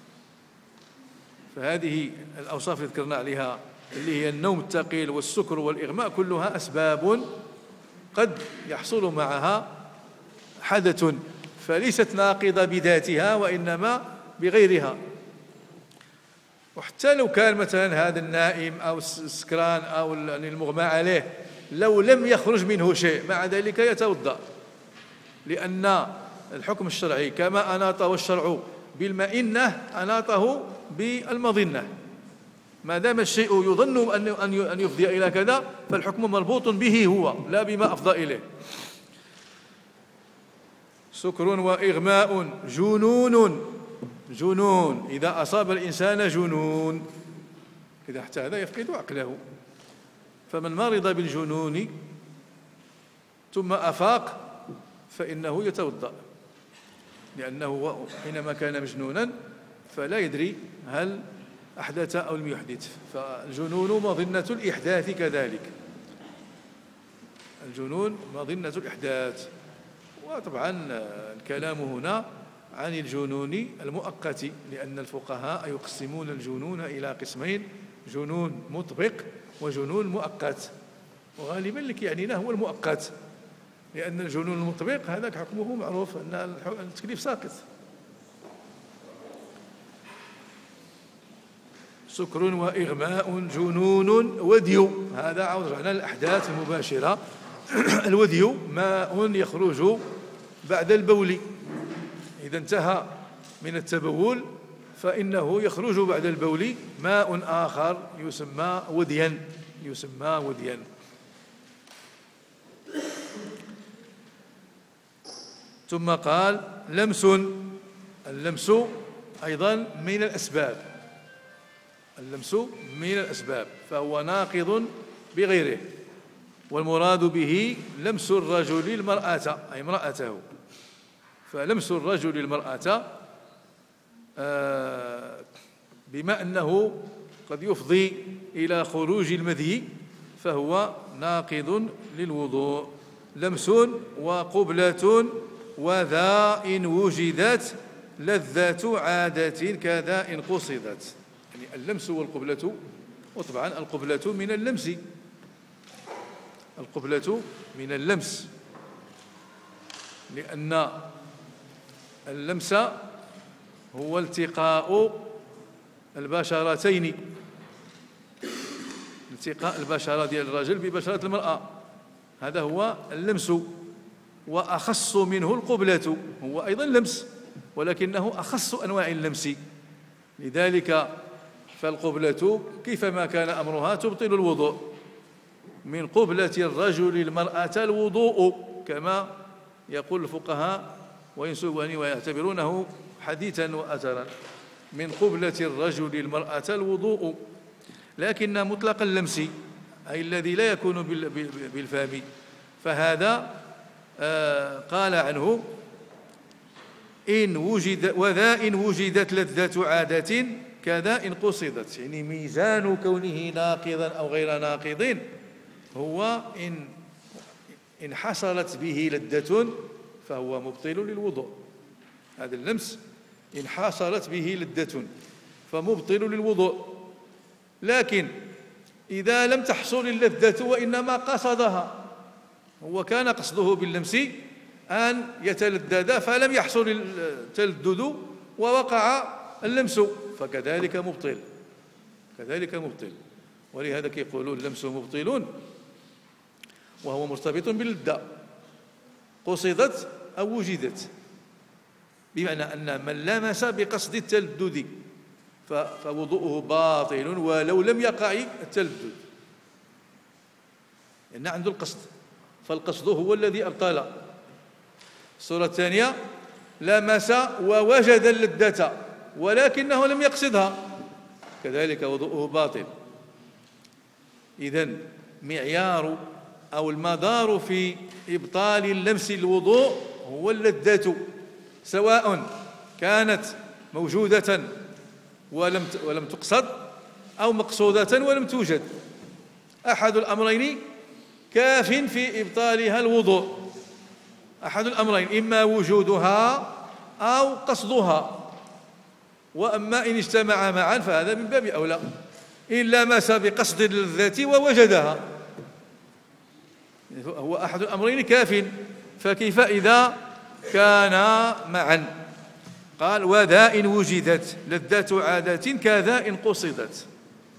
فهذه الأوصاف اللي ذكرنا عليها اللي هي النوم الثقيل والسكر والإغماء كلها أسباب قد يحصل معها حدث، فليست ناقضة بذاتها وإنما بغيرها. وحتى لو كان مثلا هذا النائم أو السكران أو المغمى عليه لو لم يخرج منه شيء مع ذلك يتوضأ، لأن الحكم الشرعي كما أناطه الشرع بالمئنة أناطه بالمظنة. ما دام الشيء يظن أن يفضي إلى كذا فالحكم مربوط به هو لا بما أفضى إليه. سكر وإغماء. جنون، إذا أصاب الإنسان جنون، إذا احتاج يفقد عقله. فمن مرض بالجنون ثم أفاق فإنه يتوضأ، لأنه حينما كان مجنونا فلا يدري هل أحدث أو لم يحدث. فالجنون مظنة الإحداث كذلك، الجنون مظنة الإحداث. وطبعا الكلام هنا عن الجنون المؤقت، لأن الفقهاء يقسمون الجنون إلى قسمين: جنون مطبق وجنون مؤقت. وغالبا اللي يعني له هو المؤقت، لأن الجنون المطبق هذاك حكمه معروف أن التكليف ساقط. سكر وإغماء. جنون. ودي، هذا عاود رجعنا للأحداث المباشرة. الودي ماء يخرج بعد البول، إذا انتهى من التبول فإنه يخرج بعد البول ماء آخر يسمى وديا. ثم قال لمس. اللمس أيضا من الأسباب، فهو ناقض بغيره. والمراد به لمس الرجل المرأة أي امرأته. فلمس الرجل المرأة بما أنه قد يفضي إلى خروج المذي فهو ناقض للوضوء. لمس وقبلة وذا إن وجدت لذة عادة كذا إن قصدت. يعني اللمس والقبلة، وطبعا القبلة من اللمس، لأن اللمس هو التقاء البشرتين، التقاء البشرة ديال الرجل ببشرة المرأة، هذا هو اللمس. وأخص منه القبلة، هو أيضا لمس ولكنه أخص أنواع اللمس. لذلك فالقبلة كيفما كان أمرها تبطل الوضوء. من قبلة الرجل المرأة الوضوء كما يقول الفقهاء ويعتبرونه حديثا وأثرا. من قبلة الرجل المرأة الوضوء، لكن مطلق اللمس أي الذي لا يكون بالفم، فهذا قال عنه وذا إن وجدت لذة عادة كذا إن قصدت. يعني ميزان كونه ناقضا أو غير ناقض هو إن حصلت به لذة فهو مبطل للوضوء. هذا اللمس إن حصلت به لذة فمبطل للوضوء. لكن إذا لم تحصل اللذة وإنما قصدها، هو كان قصده باللمس أن يتلذذ فلم يحصل التلذذ ووقع اللمس، فكذلك مبطل، كذلك مبطل. ولهذا كيقولون اللمس مبطل وهو مرتبط باللذة قصدت أو وجدت، بمعنى أن من لمس بقصد التلذذ فوضوءه باطل ولو لم يقع التلذذ، لأن عنده القصد، فالقصد هو الذي أبطل. الصورة الثانية لمس ووجد اللذة ولكنه لم يقصدها، كذلك وضوءه باطل. إذن معيار أو المدار في إبطال اللمس الوضوء هو اللذة، سواء كانت موجودة ولم تقصد أو مقصودة ولم توجد. أحد الأمرين كاف في إبطالها الوضوء، أحد الأمرين إما وجودها أو قصدها، وأما إن اجتمع معا فهذا من باب أولى. إن لمس بقصد اللذة ووجدها هو أحد الأمرين كاف، فكيف إذا كان معا؟ قال وذا إن وجدت لذة عادة كذا إن قصدت.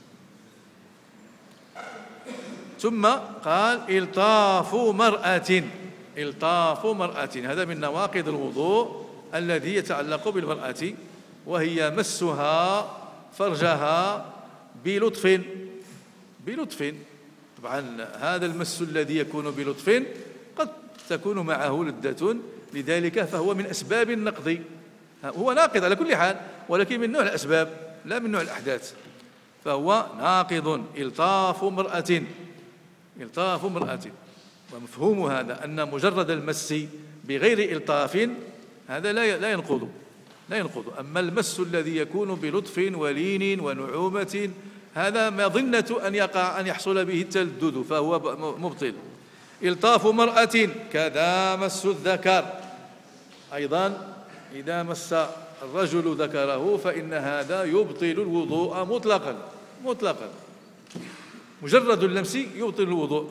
ثم قال إلطاف مرأة، إلطاف مرأة هذا من نواقض الوضوء الذي يتعلق بالمرأة، وهي مسها فرجها بلطف، بلطف. طبعا هذا المس الذي يكون بلطف قد تكون معه لذة، لذلك فهو من أسباب النقض. هو ناقض على كل حال، ولكن من نوع الأسباب لا من نوع الأحداث، فهو ناقض. إلطاف مرأة، إلطاف امرأة. ومفهوم هذا أن مجرد المس بغير إلطاف هذا لا ينقض، لا ينقض. أما المس الذي يكون بلطف ولين ونعومة هذا مظنة أن يحصل به التلذذ فهو مبطل. إلطاف مرأة كذا مس الذكر، أيضا إذا مس الرجل ذكره فإن هذا يبطل الوضوء مطلقا، مطلقا. مجرد اللمس يبطل الوضوء،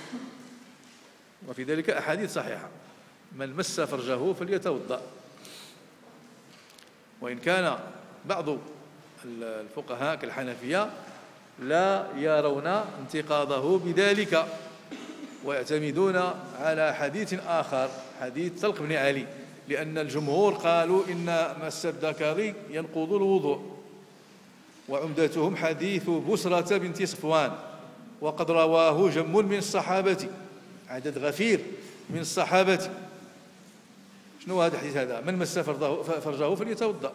وفي ذلك أحاديث صحيحة: من مس فرجه فليتوضأ. وإن كان بعض الفقهاء كالحنفية لا يرون انتقاضه بذلك، ويعتمدون على حديث آخر، حديث طلق بن علي، لأن الجمهور قالوا إن مس الذكر ينقض الوضوء، وعمدتهم حديث بسرة بنت صفوان، وقد رواه جم من الصحابة، عدد غفير من الصحابة. شنو هذا الحديث هذا؟ من مس فرجه فليتوضأ.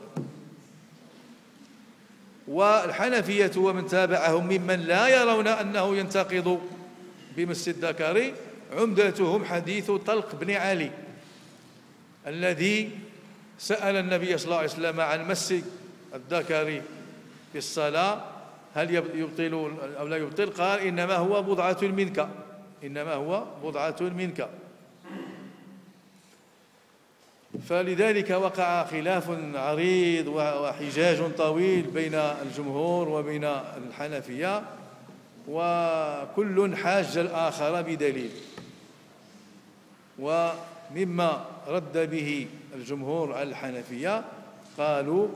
والحنفية ومن تابعهم ممن لا يرون أنه ينتقض بمس الذكر عمدتهم حديث طلق بن علي الذي سأل النبي صلى الله عليه وسلم عن مس الذكر في الصلاة هل يبطل أو لا يبطل؟ قال إنما هو بضعة منك، إنما هو بضعة منك. فلذلك وقع خلاف عريض وحجاج طويل بين الجمهور وبين الحنفية، وكل حاج الآخر بدليل. ومما رد به الجمهور على الحنفية قالوا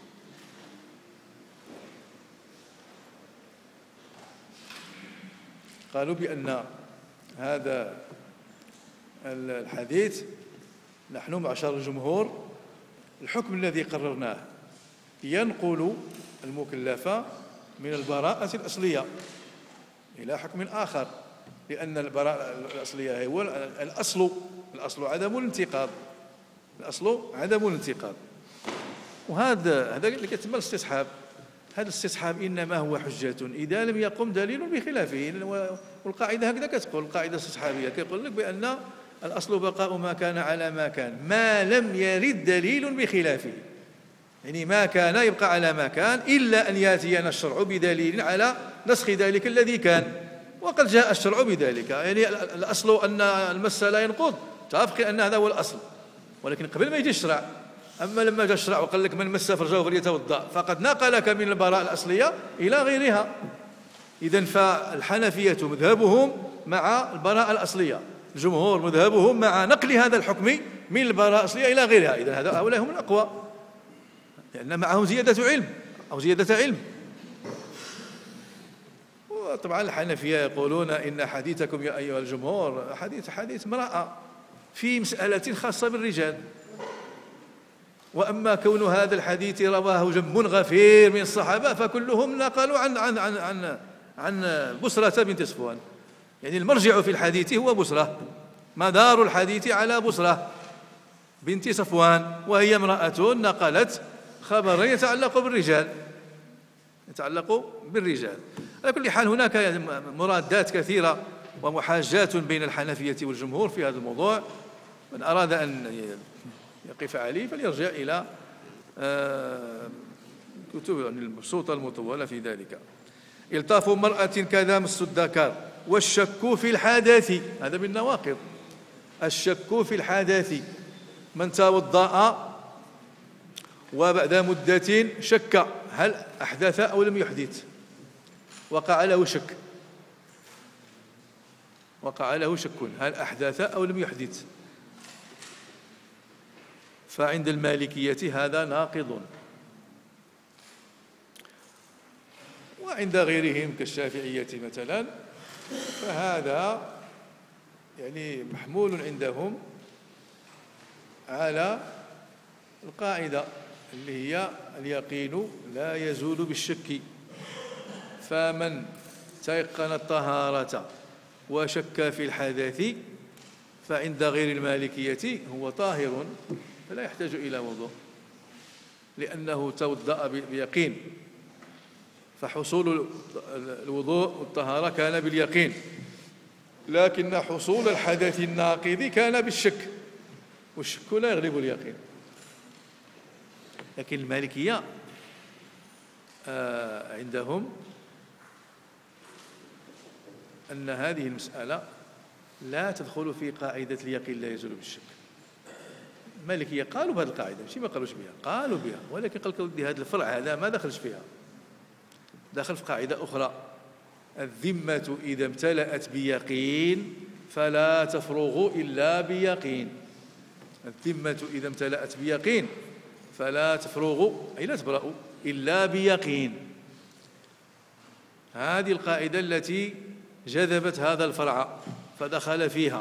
بأن هذا الحديث نحن معشر الجمهور الحكم الذي قررناه ينقل المكلف من البراءة الأصلية إلى حكم آخر، لأن البراءة الأصلية هو الأصل عدم الانتقاض، الأصل عدم الانتقاض. وهذا اللي كيتم الاستصحاب. هذا الاستصحاب إنما هو حجة إذا لم يقم دليل بخلافه، والقاعدة هكذا كتقول، القاعدة الاستصحابية كيقول لك بأن الأصل بقاء ما كان على ما كان ما لم يرد دليل بخلافه، يعني ما كان يبقى على ما كان إلا أن يأتينا الشرع بدليل على نسخ ذلك الذي كان. وقد جاء الشرع بذلك. يعني الأصل أن المس لا ينقض، تفقي أن هذا هو الأصل، ولكن قبل ما يجي الشرع. أما لما جاء الشرع وقال لك من مس فرجه فليتوضأ، فقد نقلك من البراءة الأصلية إلى غيرها. إذن فالحنفية مذهبهم مع البراءة الأصلية، الجمهور مذهبهم مع نقل هذا الحكم من البراءة الأصلية إلى غيرها. إذن هؤلاء هم الأقوى، لأن معهم زيادة علم أو زيادة علم. وطبعا الحنفية يقولون إن حديثكم يا أيها الجمهور حديث امرأة في مسألة خاصة بالرجال، وأما كون هذا الحديث رواه جم غفير من الصحابة فكلهم نقلوا عن بصرة بنت صفوان. يعني المرجع في الحديث هو بصرة، مدار الحديث على بصرة بنت صفوان، وهي امرأة نقلت خبرا يتعلق بالرجال. على كل حال هناك مرادات كثيرة ومحاجات بين الحنفية والجمهور في هذا الموضوع. من أراد أن يقف عليه فليرجع إلى كتب المبسوطة المطولة في ذلك. الطاف مرأة كذا مس الذكر، والشك في الحدث، هذا من النواقض. الشك في الحدث، من توضأ وبعد مدة شك هل أحدث أو لم يحدث، وقع له شك هل أحدث أو لم يحدث، فعند المالكية هذا ناقض، وعند غيرهم كالشافعية مثلا فهذا يعني محمول عندهم على القاعدة اللي هي اليقين لا يزول بالشك. فمن تيقن الطهارة وشك في الحدث فعند غير المالكية هو طاهر فلا يحتاج إلى وضوء، لأنه توضأ بيقين، فحصول الوضوء والطهارة كان باليقين، لكن حصول الحدث الناقض كان بالشك، والشك لا يغلب اليقين. لكن المالكية عندهم أن هذه المسألة لا تدخل في قاعدة اليقين لا يزول بالشك. المالكية قالوا بهذه القاعدة، ماشي ما قالوش بها، قالوا بها، ولكن قال لك هذا الفرع هذا ما دخلش فيها، دخل في قاعدة أخرى: الذمة إذا امتلأت بيقين فلا تفرغ إلا بيقين. الذمة إذا امتلأت بيقين فلا تفرغ أي لا تبرأ إلا بيقين. هذه القاعدة التي جذبت هذا الفرع فدخل فيها،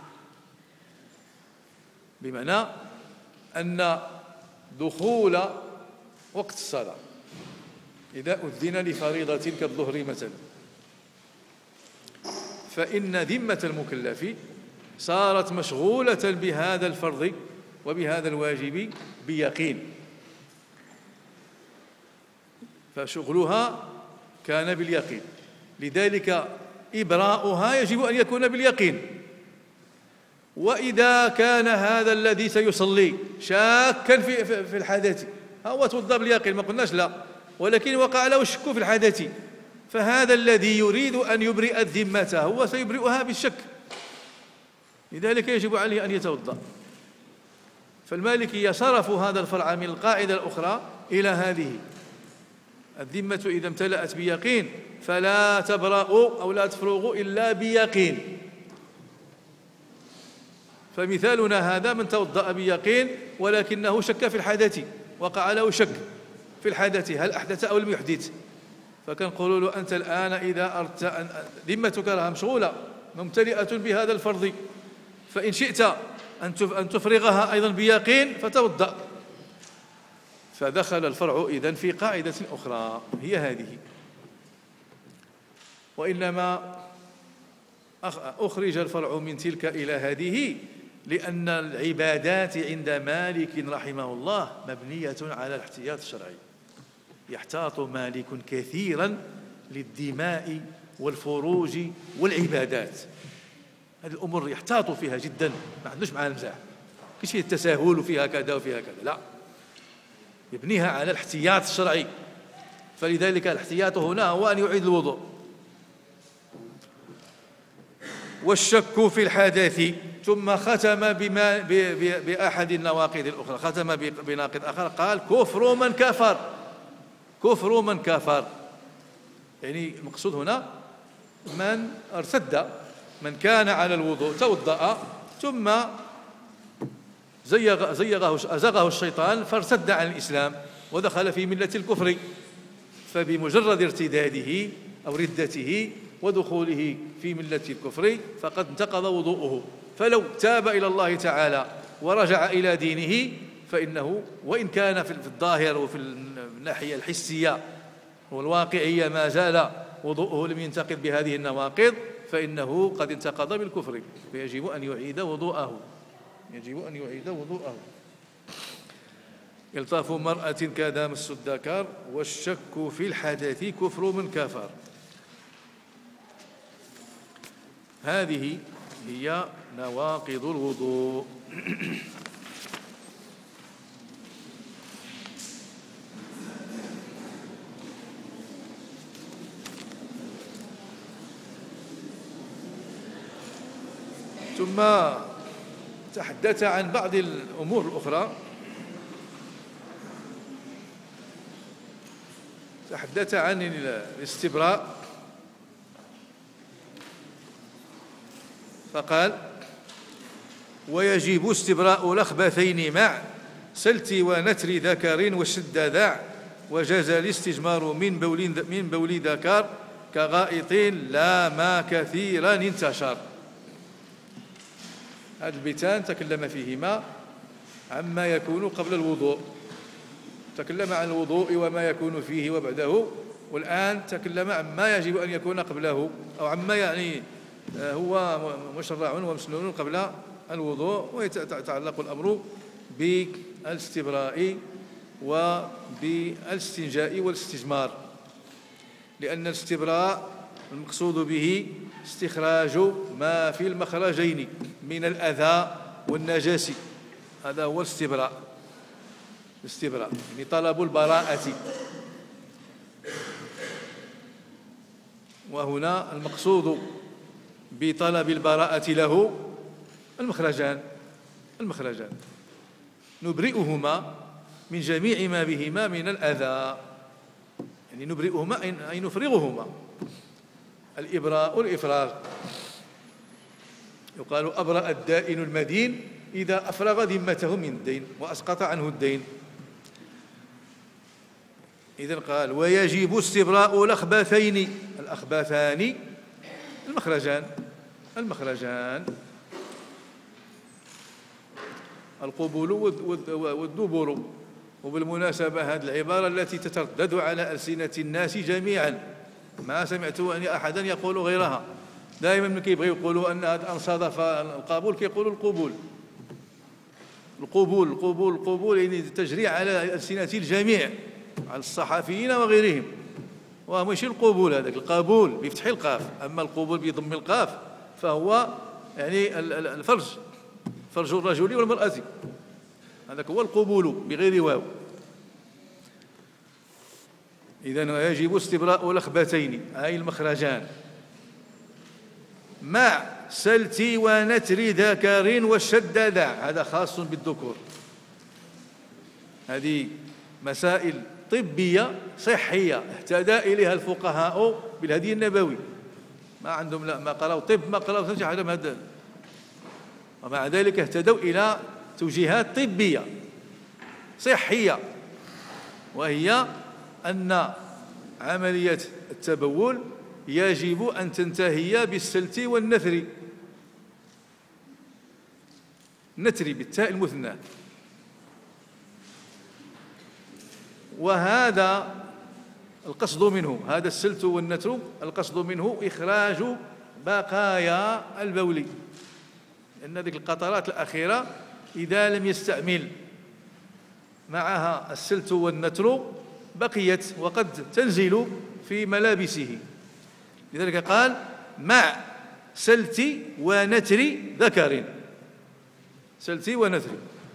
بمعنى أن دخول وقت الصلاة إذا أذن لفريضة كالظهر مثلا، فإن ذمة المكلف صارت مشغولة بهذا الفرض وبهذا الواجب بيقين، فشغلها كان باليقين، لذلك إبراؤها يجب أن يكون باليقين. وإذا كان هذا الذي سيصلي شاكا في الحدث، هو توضأ باليقين ما قلناش لا، ولكن وقع له الشك في الحدث، فهذا الذي يريد أن يبرئ الذمة هو سيبرئها بالشك، لذلك يجب عليه أن يتوضأ. فالمالكية صرفوا هذا الفرع من القاعدة الأخرى إلى هذه: الذمة إذا امتلأت بيقين فلا تبرأ أو لا تفرغ إلا بيقين. فمثالنا هذا من توضأ بيقين ولكنه شك في الحدث، وقع له شك في الحدث هل أحدث أو لم يحدث، فكنقول له أنت الآن إذا أردت ذمتك لها مشغولة ممتلئة بهذا الفرض، فإن شئت أن تفرغها أيضا بيقين فتوضأ. فدخل الفرع إذن في قاعدة أخرى هي هذه. وإنما أخرج الفرع من تلك إلى هذه لأن العبادات عند مالك رحمه الله مبنية على الاحتياط الشرعي. يحتاط مالك كثيرا للدماء والفروج والعبادات، هذه الأمور يحتاط فيها جدا، ما عندوش معها المزاح، كاين التساهل فيها كذا وفيها كذا، لا، يبنيها على الاحتياط الشرعي. فلذلك الاحتياط هنا هو أن يعيد الوضوء. والشك في الحدث. ثم ختم بأحد النواقض الأخرى، ختم بناقض آخر، قال كفر من كفر. كفر من كفر يعني المقصود هنا من ارتد، من كان على الوضوء توضأ ثم أزغه الشيطان فارتد عن الإسلام ودخل في ملة الكفر، فبمجرد ارتداده أو ردته ودخوله في ملة الكفر فقد انتقض وضوءه. فلو تاب إلى الله تعالى ورجع إلى دينه فإنه وإن كان في الظاهر وفي الناحية الحسية والواقعية ما زال وضوءه لم ينتقض بهذه النواقض، فإنه قد انتقض بالكفر، فيجب أن يعيد وضوءه. يجب أن يعيد وضوءه. إلطاف مرأة كاد مس الذكر والشك في الحدث كفر من كفر. هذه هي نواقض الوضوء. ثم تحدث عن بعض الأمور الأخرى. تحدث عن الاستبراء فقال ويجب استبراء الأخبثين مع سلت ونتر ذكر وشد ذع وجاز الاستجمار من بول ذكر كغائط لا ما كثيرا انتشر. هذا البيتان تكلم فيهما عما يكون قبل الوضوء، تكلم عن الوضوء وما يكون فيه وبعده، والآن تكلم عما يجب أن يكون قبله أو عما يعني هو مشرع ومسنون قبل الوضوء، ويتعلق الأمر بالاستبراء وبالاستنجاء والاستجمار، لأن الاستبراء المقصود به استخراج ما في المخرجين من الأذى والنجاسة، هذا هو الاستبراء. الاستبراء يعني طلب البراءة، وهنا المقصود بطلب البراءة له المخرجان نبرئهما من جميع ما بهما من الأذى، يعني نبرئهما أي نفرغهما. الإبراء والإفراغ، يقال أبرأ الدائن المدين إذا أفرغ ذمته من الدين وأسقط عنه الدين. إذن قال ويجب استبراء الأخبثين، الأخبثان المخرجان القبول والدبر. وبالمناسبة هذه العبارة التي تتردد على ألسنة الناس جميعا، ما سمعت أن أحدا يقول غيرها. دائما من كيبغيو يقولوا أن صادف القبول كيقولوا القبول يعني تجري على ألسنة الجميع، على الصحفيين وغيرهم. وماشي القبول هذاك، القبول بفتح القاف، أما القبول بضم القاف فهو يعني الفرج، فرج الرجل والمرأة، هذاك هو القبول بغير واو. إذن يجب استبراء الأخبثين أي المخرجان مع سلت ونتر ذكر وشد ذع، هذا خاص بالذكور. هذه مسائل طبية صحية اهتدى إليها الفقهاء بالهدي النبوي، ما عندهم لا ما قرأوا طب ما قرأوا شيء حاجة هذا، ومع ذلك اهتدوا إلى توجيهات طبية صحية، وهي أن عملية التبول يجب أن تنتهي بالسلت والنثر، نتر بالتاء المثنى. وهذا القصد منه، هذا السلت والنتر القصد منه إخراج بقايا البول، لأن هذه القطرات الأخيرة إذا لم يستعمل معها السلت والنتر بقيت وقد تنزل في ملابسه. لذلك قال مع سلت ونتر ذكر، سلت ونتر.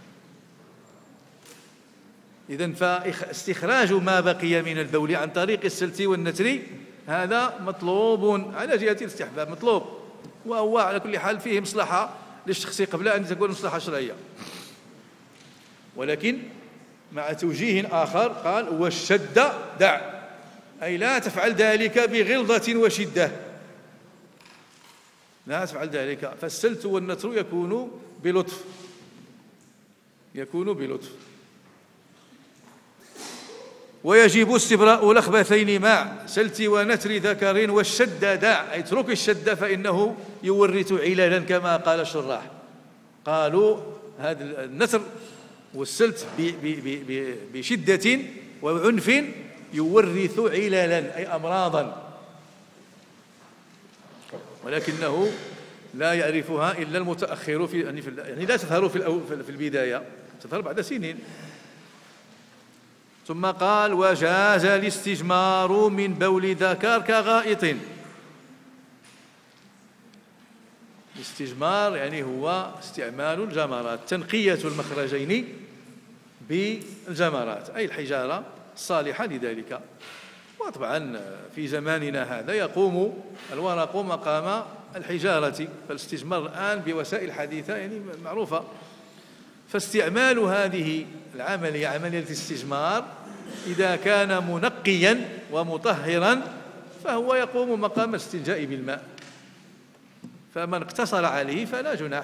إذن فاستخراج ما بقي من البول عن طريق السلت والنتر هذا مطلوب على جهة الاستحباب، مطلوب وهو على كل حال فيه مصلحة للشخص قبل أن تكون مصلحة شرعية، ولكن مع توجيه آخر قال والشد دع، أي لا تفعل ذلك بغلظة وشدة، لا تفعل ذلك. فالسلت والنتر يكون بلطف، يكون بلطف. ويجب استبراء الأخبثين مع سلت ونتر ذكر والشد دع، أي اترك الشد فإنه يورث عللا كما قال الشراح. قالوا هذا النتر والسلت بشدة وعنف يورث عللا أي أمراضا، ولكنه لا يعرفها إلا المتأخر يعني لا تظهر في البداية، تظهر بعد سنين. ثم قال وجاز الاستجمار من بول ذكر كغائط. الاستجمار يعني هو استعمال الجمرات، تنقية المخرجين بالجمرات، أي الحجارة الصالحة لذلك. وطبعا في زماننا هذا يقوم الورق مقام الحجارة، فالاستجمار الآن بوسائل حديثة يعني معروفة. فاستعمال هذه العملية، عملية الاستجمار، إذا كان منقيا ومطهرا فهو يقوم مقام الاستنجاء بالماء، فمن اقتصر عليه فلا جناح،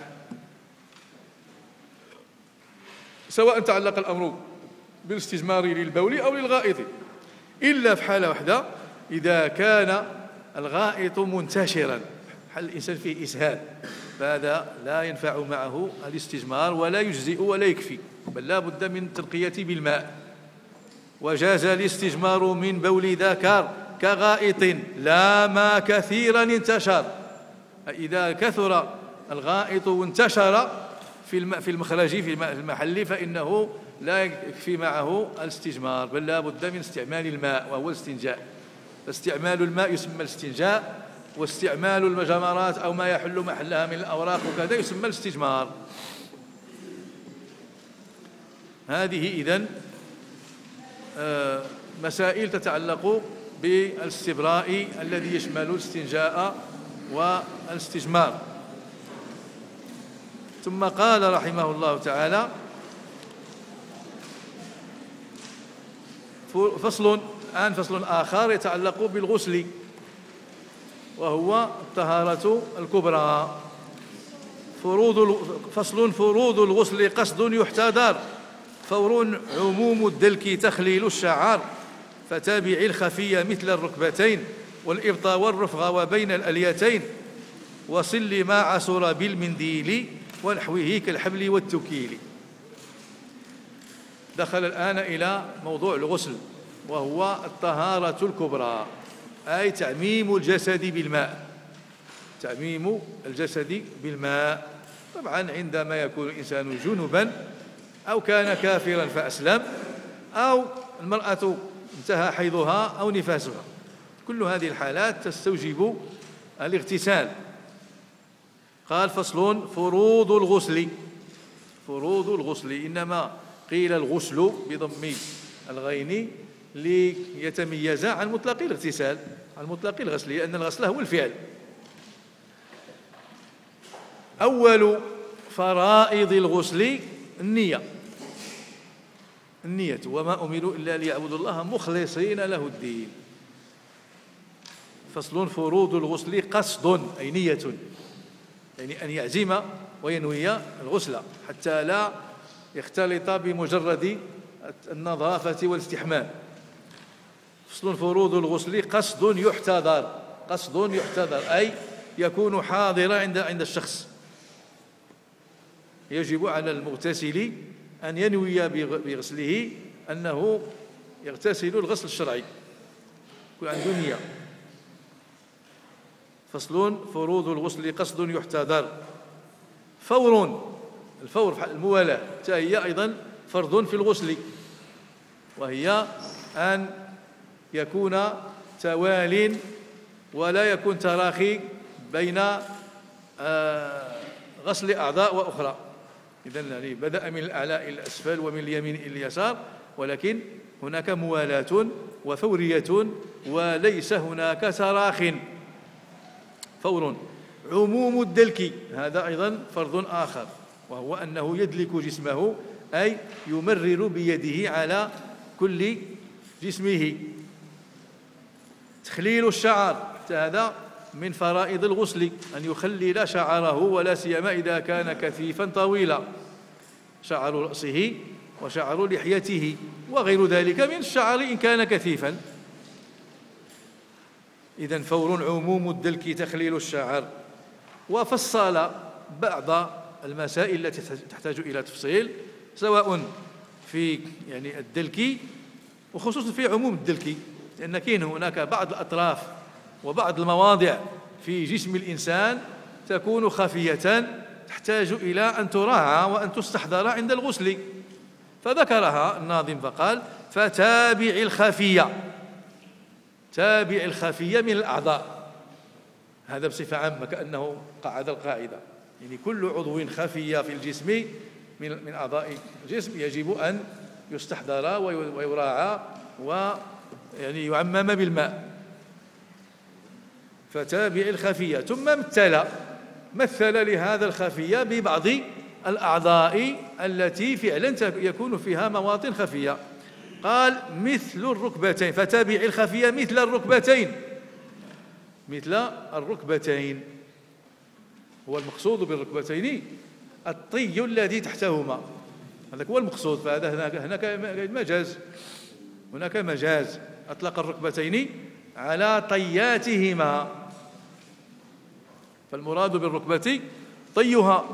سواء تعلق الأمر بالاستجمار للبول أو للغائط، إلا في حالة واحدة، إذا كان الغائط منتشرا، حال الإنسان فيه إسهال، فهذا لا ينفع معه الاستجمار ولا يجزئ ولا يكفي، بل لا بد من تنقية بالماء. وجاز الاستجمار من بول ذكر كغائط لا ما كثيرا انتشر، إذا كثر الغائط وانتشر في المخرج في المحل فإنه لا يكفي معه الاستجمار، بل لا بد من استعمال الماء وهو الاستنجاء. فاستعمال الماء يسمى الاستنجاء، واستعمال الجمرات أو ما يحل محلها من الأوراق وكذا يسمى الاستجمار. هذه إذن مسائل تتعلق بالاستبراء الذي يشمل الاستنجاء والاستجمار. ثم قال رحمه الله تعالى فصل آخر يتعلق بالغسل، وهو الطهارة الكبرى. فصل فروض الغسل قصد يحتضر، فور عموم الدلك تخليل الشعر، فتابع الخفي مثل الركبتين والإبطى والرفغ وبين الأليتين، وصل ما عسر بالمنديل ونحوه كالحبل والتكيل. دخل الآن إلى موضوع الغسل، وهو الطهارة الكبرى، أي تعميم الجسد بالماء، تعميم الجسد بالماء. طبعا عندما يكون الإنسان جنبا أو كان كافرا فأسلم، أو المرأة انتهى حيضها أو نفاسها، كل هذه الحالات تستوجب الاغتسال. قال فصل فروض الغسل. فروض الغسل إنما قيل الغسل بضم الغين ليتميز عن مطلق الاغتسال، عن مطلق الغسل، لأن الغسل هو الفعل. أول فرائض الغسل النية، النية، وما أمروا إلا ليعبدوا الله مخلصين له الدين. فصل فروض الغسل قصد، أي نية، يعني أن يعزم وينوي الغسل حتى لا يختلط بمجرد النظافة والاستحمام. فصل فروض الغسل قصد يحتضر، قصد يحتضر أي يكون حاضرا عند الشخص. يجب على المغتسل أن ينوي بغسله أنه يغتسل الغسل الشرعي، يكون عنده نية. فصل فروض الغسل قصد يحتضر. فور، الفور الموالاة هي أيضا فرض في الغسل، وهي أن يكون توال ولا يكون تراخي بين غسل أعضاء وأخرى. إذن يعني بدأ من الأعلى إلى الأسفل ومن اليمين إلى اليسار، ولكن هناك موالاة وفورية وليس هناك تراخ. فور عموم الدلك، هذا أيضا فرض آخر، وهو أنه يدلك جسمه، أي يمرر بيده على كل جسمه. تخليل الشعر، هذا من فرائض الغسل، أن يخلل شعره، ولا سيما إذا كان كثيفا طويلا، شعر رأسه وشعر لحيته وغير ذلك من الشعر إن كان كثيفا. إذن فور عموم الدلك تخليل الشعر. وفصل بعض المسائل التي تحتاج إلى تفصيل، سواء في يعني الدلك وخصوصا في عموم الدلك، لأن كاين هناك بعض الأطراف وبعض المواضع في جسم الإنسان تكون خفية تحتاج إلى أن تراعى وأن تستحضر عند الغسل، فذكرها الناظم فقال: فتابع الخفية، تابع الخفية من الأعضاء. هذا بصفة عامة كأنه قاعدة القاعدة، يعني كل عضو خفي في الجسم من أعضاء الجسم يجب أن يستحضر ويراعى ويعني يعمم بالماء. فتابع الخفية. ثم مثل لهذا الخفية ببعض الأعضاء التي فعلا يكون فيها مواطن خفية. قال: مثل الركبتين، فتابع الخفية مثل الركبتين، مثل الركبتين. هو المقصود بالركبتين الطي الذي تحتهما، هذا هو المقصود. فهذا هناك مجاز، هناك مجاز، أطلق الركبتين على طياتهما، فالمراد بالركبة طيها.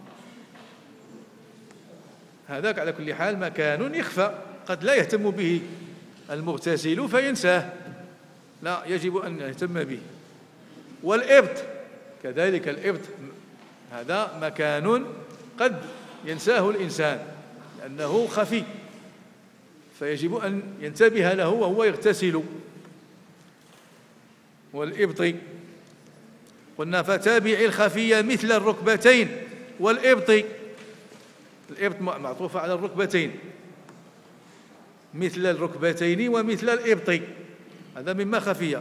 هذاك على كل حال مكان يخفى، قد لا يهتم به المغتسل فينساه، لا، يجب أن يهتم به. والإبط كذلك، الإبط هذا مكان قد ينساه الإنسان لأنه خفي، فيجب أن ينتبه له وهو يغتسل. والإبط قلنا فتابع الخفية مثل الركبتين والإبط، الإبط معطوفة على الركبتين، مثل الركبتين ومثل الإبط، هذا مما خفي.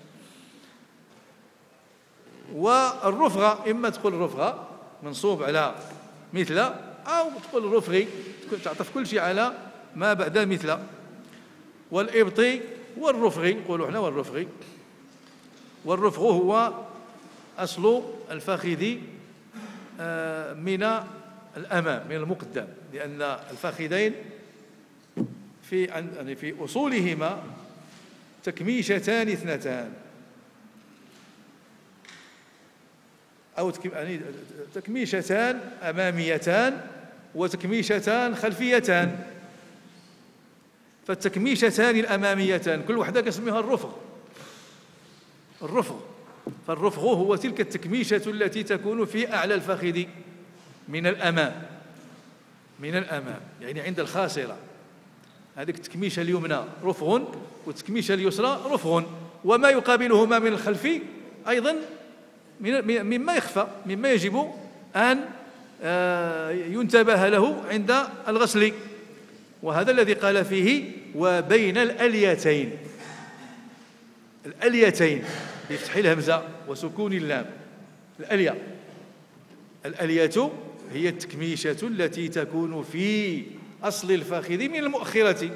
والرفغة إما تقول رفغة منصوب على مثل، أو تقول رفغي تعطف كل شيء على ما بعد مثل. والإبط والرفغي نقولوا احنا والرفغي. والرفغ هو أصل الفخذ من الأمام، من المقدم، لأن الفخذين في أصولهما تكميشتان اثنتان، أو يعني تكميشتان أماميتان وتكميشتان خلفيتان. فالتكميشتان الأماميتان كل واحدة كاسمها الرفغ. فالرفغ هو تلك التكميشة التي تكون في أعلى الفخذ من الأمام، يعني عند الخاصرة. هذه التكميشة اليمنى رفغ، والتكميشة اليسرى رفغ، وما يقابلهما من الخلف أيضا مما يخفى، مما يجب أن ينتبه له عند الغسل. وهذا الذي قال فيه وبين الأليتين، الأليتين بفتح الهمزة وسكون اللام. الألية هي التكميشة التي تكون في أصل الفخذ من المؤخرة.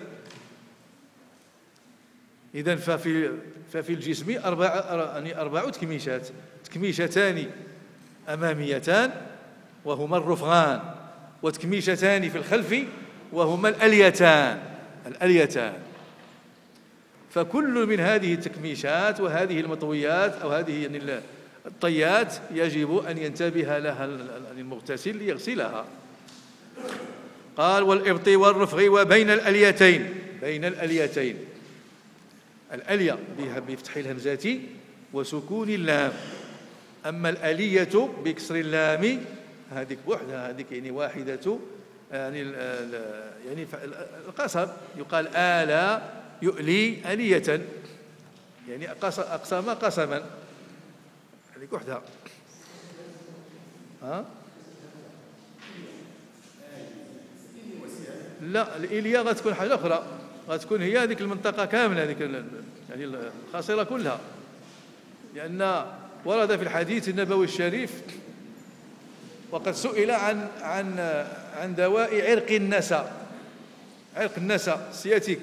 إذن ففي الجسم أربع تكميشات، تكميشتان أماميتان وهما الرفغان، وتكميشتان في الخلف وهما الأليتان. فكل من هذه التكميشات وهذه المطويات أو هذه يعني الطيات يجب أن ينتبه لها المغتسل ليغسلها. قال والإبط والرفغ وبين الأليتين، بين الأليتين، الألية بفتح الهمزة وسكون اللام. أما الألية بكسر اللام هذيك وحدها، هذيك يعني واحدة، يعني القصب يقال آلى يؤلي ألية، يعني أقسم قسما، هذيك وحدها. لا، الإلية غتكون حاجة أخرى، غتكون هي هذيك المنطقة كاملة، هذيك يعني الخاصرة كلها، لأن ورد في الحديث النبوي الشريف وقد سئل عن دواء عرق النسا، عرق النسا سياتيك،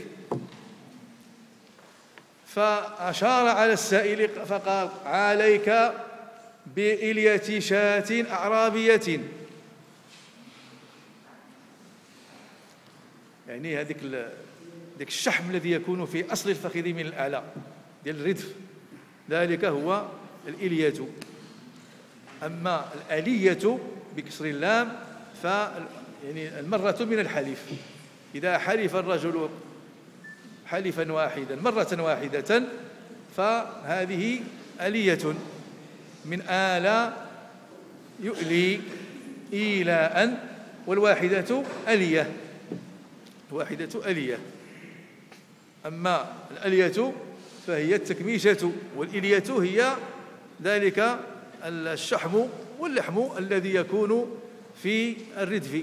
فأشار على السائل فقال: عليك بإلية شاة أعرابية. يعني هذيك الشحم الذي يكون في أصل الفخذ من الأعلى ديال الردف، ذلك هو الإلية. أما الآلية بكسر اللام يعني المرة من الحليف، إذا حلف الرجل حلفا واحدا مرة واحدة فهذه آلية، من آلى يؤلي إيلاء، والواحدة آلية، الواحدة آلية. أما الآلية فهي التكميشة، والإلية هي ذلك الشحم واللحم الذي يكون في الردف.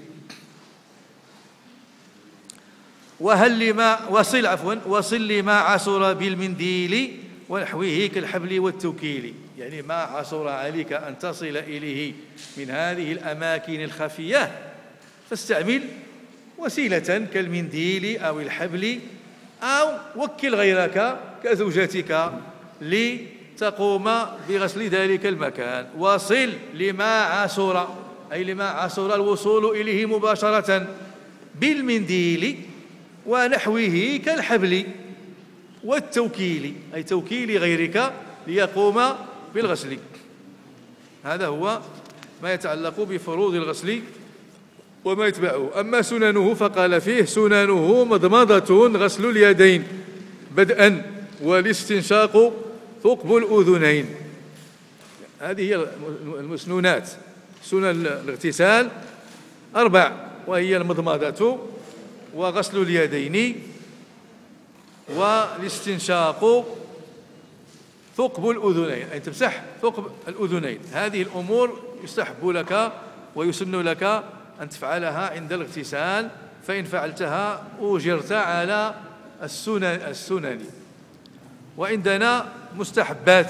وصل لما عصر بالمنديل ونحوه كالحبل والتوكيل. يعني ما عصر عليك أن تصل إليه من هذه الأماكن الخفية فاستعمل وسيلة كالمنديل أو الحبل، أو وكل غيرك كزوجتك لتقوم بغسل ذلك المكان. وصل لما عصر، أي لما عصر الوصول إليه مباشرة، بالمنديل ونحوه كالحبل والتوكيل، أي توكيل غيرك ليقوم بالغسل. هذا هو ما يتعلق بفروض الغسل وما يتبعه. أما سننه فقال فيه: سننه مضمضة غسل اليدين بدءا، والاستنشاق ثقب الأذنين. هذه هي المسنونات. سنن الاغتسال 4، وهي المضمضة وغسل اليدين والاستنشاق ثقب الأذنين، أي تمسح ثقب الأذنين. هذه الأمور يستحب لك ويسن لك أن تفعلها عند الاغتسال، فإن فعلتها أجرت على السنن. وعندنا مستحبات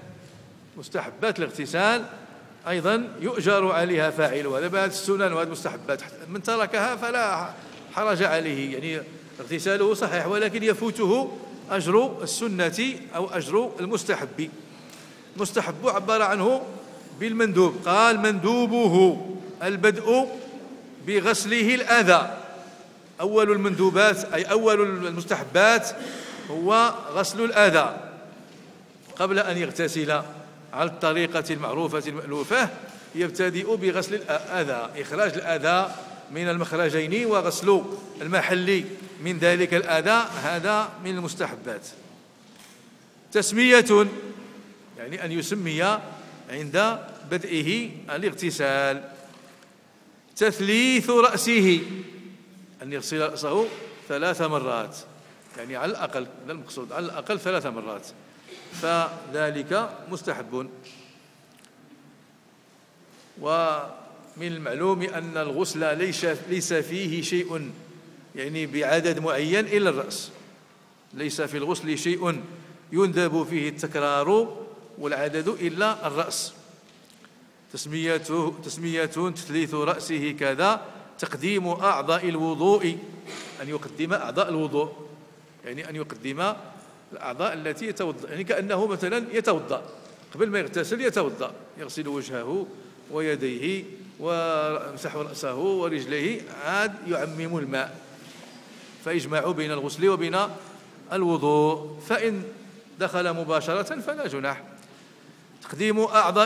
الاغتسال أيضا يؤجر عليها فاعلها. هذه السنن وهذه المستحبات من تركها فلا حرج عليه، يعني اغتساله صحيح ولكن يفوته أجر السنة أو أجر المستحب. المستحب عبر عنه بالمندوب، قال: مندوبه البدء بغسله الأذى. أول المندوبات أي أول المستحبات هو غسل الأذى قبل أن يغتسل على الطريقة المعروفة المألوفة. يبتدئ بغسل الأذى، إخراج الأذى من المخرجين وغسل المحل من ذلك الأذى، هذا من المستحبات. تسمية، يعني أن يسمي عند بدئه الاغتسال. تثليث رأسه، أن يغسل رأسه 3 مرات، يعني على الأقل، لا المقصود، على الأقل 3 مرات، فذلك مستحب. ومن المعلوم أن الغسل ليس فيه شيء يعني بعدد معين إلا الرأس، ليس في الغسل شيء يندب فيه التكرار والعدد إلا الرأس. تسمية تثليث رأسه كذا. تقديم أعضاء الوضوء، أن يقدم أعضاء الوضوء، يعني أن يقدم الأعضاء التي يتوضأ، يعني كأنه مثلا يتوضأ قبل ما يغتسل، يتوضأ، يغسل وجهه ويديه ويمسح رأسه ورجليه، عاد يعمم الماء، فيجمع بين الغسل وبين الوضوء. فإن دخل مباشرة فلا جناح. تقديم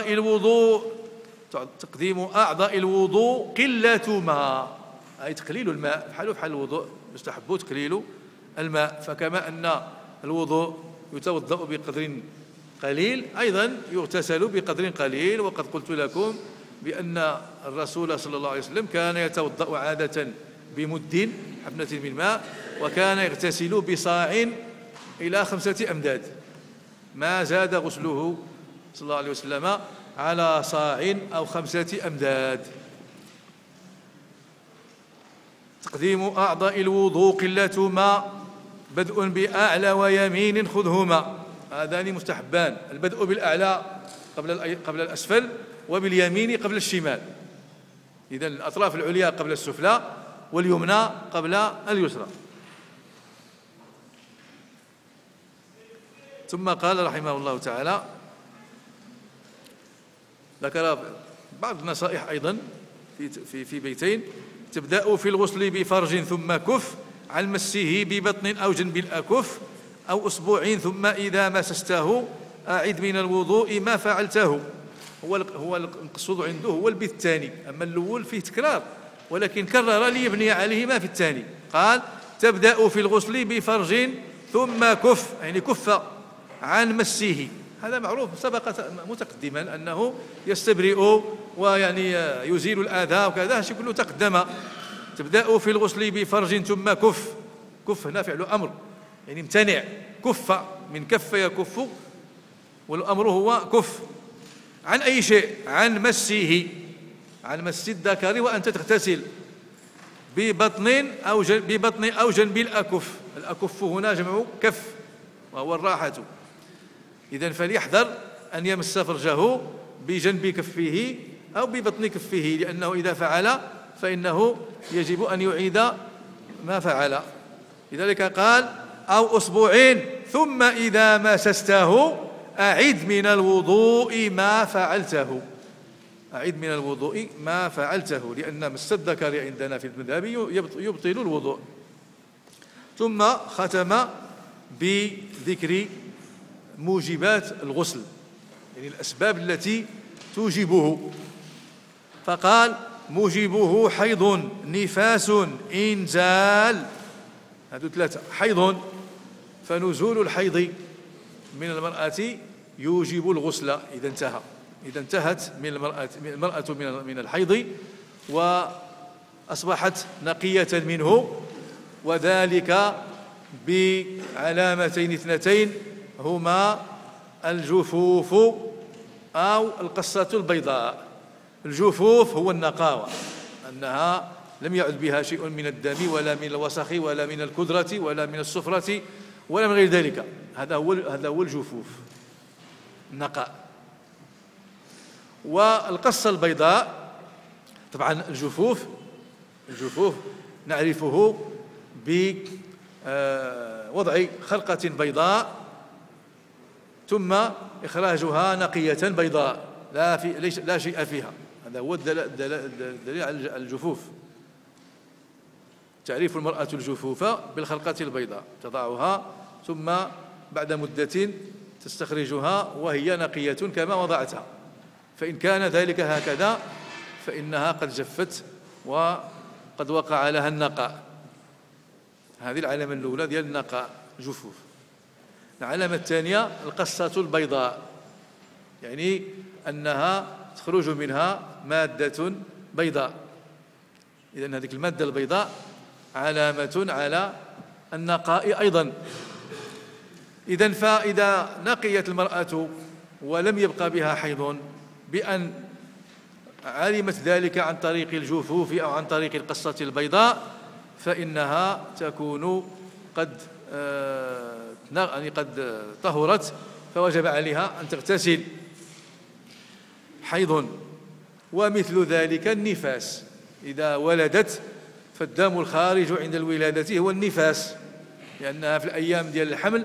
أعضاء الوضوء قلة ماء، أي تقليل الماء، بحال الوضوء مستحب تقليل الماء. فكما أن الوضوء يتوضأ بقدر قليل، أيضا يغتسل بقدر قليل. وقد قلت لكم بأن الرسول صلى الله عليه وسلم كان يتوضأ عادة بمد، حفنة من ماء، وكان يغتسل بصاع إلى 5 أمداد، ما زاد غسله صلى الله عليه وسلم على صاع أو 5 أمداد. تقديم أعضاء الوضوء قلة ماء. بدء بأعلى ويمين خذهما، هذان مستحبان. البدء بالأعلى قبل الأسفل، وباليمين قبل الشمال. إذا الأطراف العليا قبل السفلى، واليمنى قبل اليسرى. ثم قال رحمه الله تعالى، ذكر بعض النصائح أيضا في بيتين: تبدأ في الغسل بفرج ثم كف عن مسه ببطن أو جنب الأكف أو أسبوع، ثم إذا مسسته أعد من الوضوء ما فعلته. هو المقصود عنده هو البيت الثاني، أما الأول فيه تكرار، ولكن كرر ليبني عليه ما في الثاني. قال: تبدأ في الغسل بفرج ثم كف، يعني كف عن مسه. هذا معروف سبق متقدما أنه يستبرئ ويعني يزيل الآذى وكذا، شيء كله تقدم. تبدأ في الغسل بفرج ثم كف. كف هنا فعل أمر، يعني امتنع. كف من كف يكف، والأمر هو كف عن أي شيء؟ عن مسه، عن مس الذكر وأنت تغتسل، ببطن أو جنب الأكف. الأكف هنا جمع كف وهو الراحة. إذن فليحذر أن يمس فرجه بجنب كفه أو ببطن كفه، لأنه إذا فعل فإنه يجب أن يعيد ما فعل. لذلك قال: أو أسبوعين، ثم إذا مسسته أعد من الوضوء ما فعلته. أعد من الوضوء ما فعلته، لأن مس الذكر عندنا في المذهب يبطل الوضوء. ثم ختم بذكر موجبات الغسل، يعني الأسباب التي توجبه. فقال: موجبه حيض، نفاس، إنزال. هذو ثلاثة. حيض، فنزول الحيض من المرأة يوجب الغسل إذا انتهت من المرأة من الحيض وأصبحت نقية منه، وذلك بعلامتين اثنتين هما الجفوف أو القصة البيضاء. الجفوف هو النقاوة، أنها لم يعد بها شيء من الدم ولا من الوسخ ولا من الكدرة ولا من الصفرة ولا من غير ذلك. هذا هو الجفوف، النقاء. والقصة البيضاء، طبعا الجفوف نعرفه بوضع خلقة بيضاء ثم إخراجها نقية بيضاء لا شيء فيها. هذا هو الدليل على الجفوف. تعرف المرأة الجفوف بالخلقة البيضاء، تضعها ثم بعد مدة تستخرجها وهي نقية كما وضعتها. فإن كان ذلك هكذا فإنها قد جفت وقد وقع لها النقاء. هذه العلامة الأولى ديال النقاء، جفوف. العلامة الثانية القصة البيضاء، يعني أنها تخرج منها مادة بيضاء. إذن هذه المادة البيضاء علامة على النقاء أيضا. إذن فإذا نقيت المرأة ولم يبقى بها حيض بأن علمت ذلك عن طريق الجفوف أو عن طريق القصة البيضاء، فإنها تكون قد طهرت، فوجب عليها أن تغتسل. حيض. ومثل ذلك النفاس، إذا ولدت فالدم الخارج عند الولادة هو النفاس، لأنها في الأيام ديال الحمل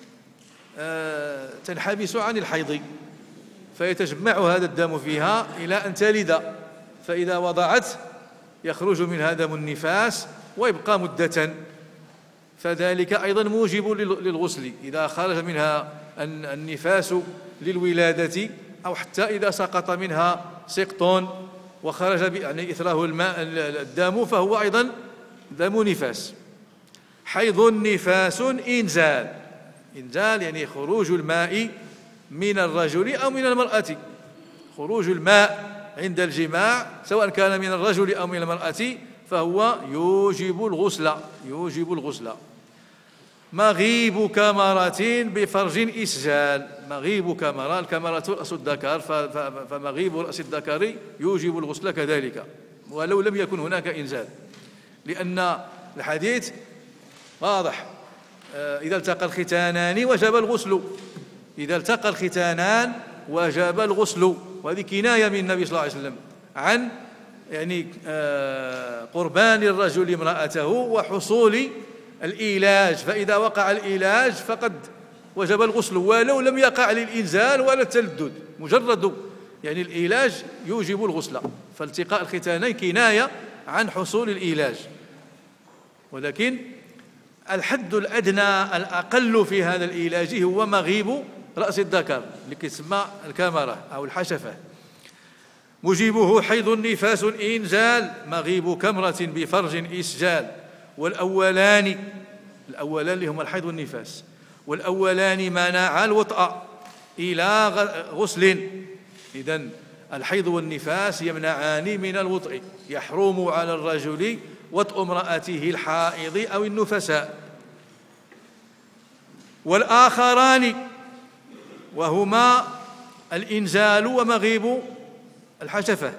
تنحبس عن الحيض، فيتجمع هذا الدم فيها إلى أن تلد، فإذا وضعت يخرج منها دم النفاس ويبقى مدة، فذلك أيضا موجب للغسل. إذا خرج منها النفاس للولادة أو حتى إذا سقط منها سقط وخرج يعني إثره الماء الدم فهو أيضا دم نفاس. حيض، نفاس، إنزال. إنزال يعني خروج الماء من الرجل أو من المرأة. خروج الماء عند الجماع سواء كان من الرجل أو من المرأة فهو يوجب الغسل. مغيب كمرة بفرج إسجال. مغيب كمرة، الكمرة رأس الذكر، فمغيب رأس الذكر يوجب الغسل كذلك ولو لم يكن هناك إنزال، لأن الحديث واضح: إذا التقى الختانان وجب الغسل. إذا التقى الختانان وجب الغسل. وهذه كناية من النبي صلى الله عليه وسلم عن يعني قربان الرجل امرأته وحصول الإيلاج، فإذا وقع الإيلاج فقد وجب الغسل ولو لم يقع للإنزال ولا التلدد، مجرد يعني الإيلاج يوجب الغسل. فالتقاء الختانين كناية عن حصول الإيلاج، ولكن الحد الأدنى الأقل في هذا الإيلاج هو مغيب رأس الذكر اللي كيسمى الكامرة أو الحشفة. مجيبه حيض نفاس إنزال، مغيب كمرة بفرج إسجال. والأولان اللي هما الحيض والنفاس، والأولان منع الوطأ إلى غسل. إذن الحيض والنفاس يمنعان من الوطء، يحرم على الرجل وطء امرأته الحائض أو النفساء. والآخران وهما الإنزال ومغيب الحشفة،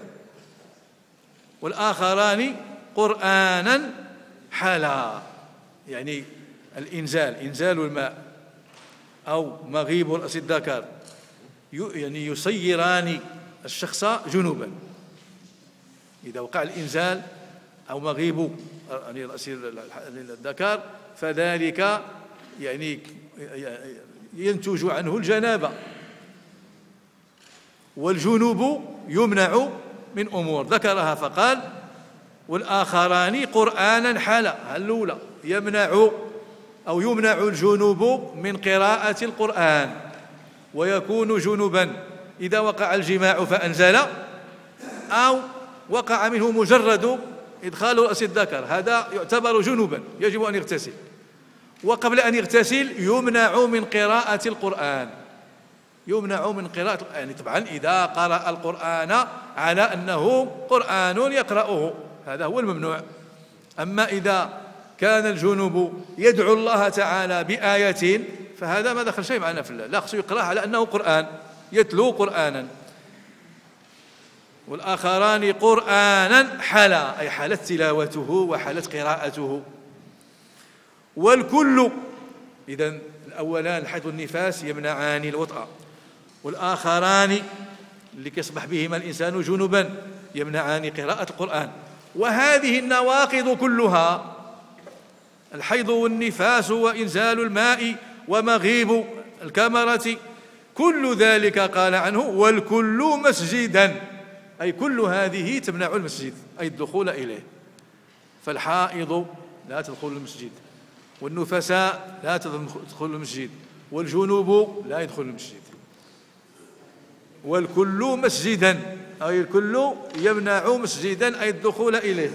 والآخران قرآنا حلا، يعني إنزال الماء أو مغيب رأس الذكر يعني يصيران الشخص جنوبا. إذا وقع الإنزال أو مغيب يعني رأس الذكر فذلك يعني ينتج عنه الجنابة، والجنوب يمنع من أمور ذكرها فقال والآخران قرآنا حلا. الأولى يمنع الجنوب من قراءة القرآن، ويكون جنبا إذا وقع الجماع فأنزل أو وقع منه مجرد إدخال رأس الذكر، هذا يعتبر جنبا يجب أن يغتسل. وقبل أن يغتسل يمنع من قراءة القرآن، يعني طبعا إذا قرأ القرآن على أنه قرآن يقرأه هذا هو الممنوع. أما إذا كان الجنوب يدعو الله تعالى بآية فهذا ما دخل شيء معنا في الله، لا خصو يقرأ على أنه قرآن، يتلو قرآنا. والآخران قرآنا حلا، أي حالت تلاوته وحالت قراءته. والكل إذن الأولان الحيض والنفاس يمنعان الوطأ، والآخران اللي كيصبح بهما الإنسان جنبا يمنعان قراءة القرآن. وهذه النواقض كلها الحيض والنفاس وإنزال الماء ومغيب الكمرة كل ذلك قال عنه والكل مسجدا، أي كل هذه تمنع المسجد أي الدخول إليه. فالحائض لا تدخل المسجد، والنفساء لا تدخل المسجد، والجنوب لا يدخل المسجد. والكل مسجدا أي الكل يمنع مسجدا أي الدخول إليه.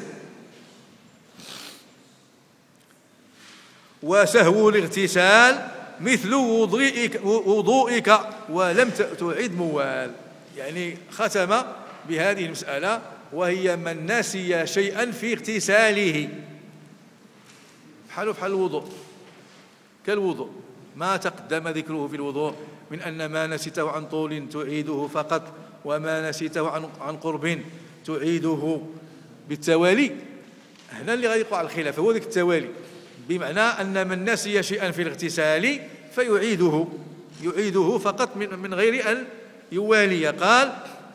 وسهو الاغتسال مثل وضوئك ولم تعد موال، يعني ختم بهذه المسألة وهي من نسي شيئا في اغتساله، بحال الوضوء كالوضوء ما تقدم ذكره في الوضوء من أن ما نسيته عن طول تعيده فقط، وما نسيته عن قرب تعيده بالتوالي. هنا اللي غادي يقع الخلاف هو ذلك التوالي، بمعنى أن من نسي شيئا في الاغتسال يعيده فقط من غير أن يوالي. قال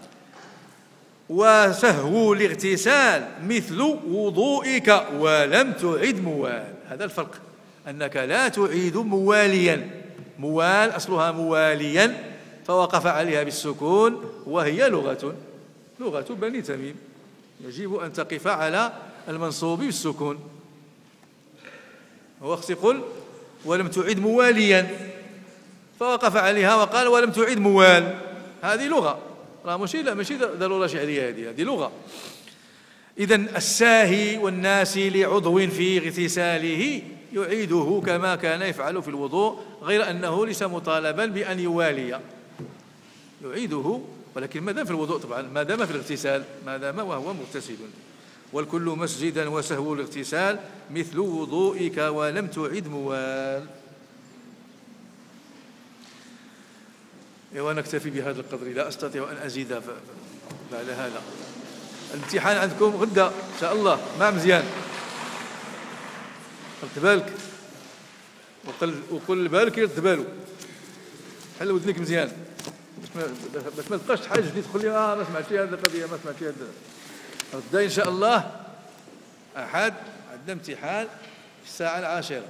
وسهو الاغتسال مثل وضوئك ولم تعد موال. هذا الفرق، أنك لا تعيد مواليا، موال أصلها مواليا فوقف عليها بالسكون وهي لغة بني تميم، يجب أن تقف على المنصوب بالسكون. وقت قل ولم تعد مواليا فوقف عليها وقال ولم تعد موال، هذه لغة، راه ماشي ضرورة شعرية، هذه لغة. إذن الساهي والناسي لعضو في اغتساله يعيده كما كان يفعل في الوضوء، غير أنه ليس مطالبا بأن يوالي، يعيده ولكن ما دام في الوضوء طبعا، ما دام في الاغتسال، ما دام وهو مغتسل. والكل مسجدا وسهو الاغتسال مثل وضوئك ولم تعد موال. ونكتفي بهذا القدر، لا أستطيع أن أزيد بعد هذا. الامتحان عندكم غدا إن شاء الله مع مزيان، رد بالك وقل بالك يرد بالو، حل ودنك مزيان. باش ما تبقاش حاجه جديد تقول لي ما سمعتش هذه القضيه ما سمعتش هذا. غدا ان شاء الله احد عندنا امتحان في الساعه 10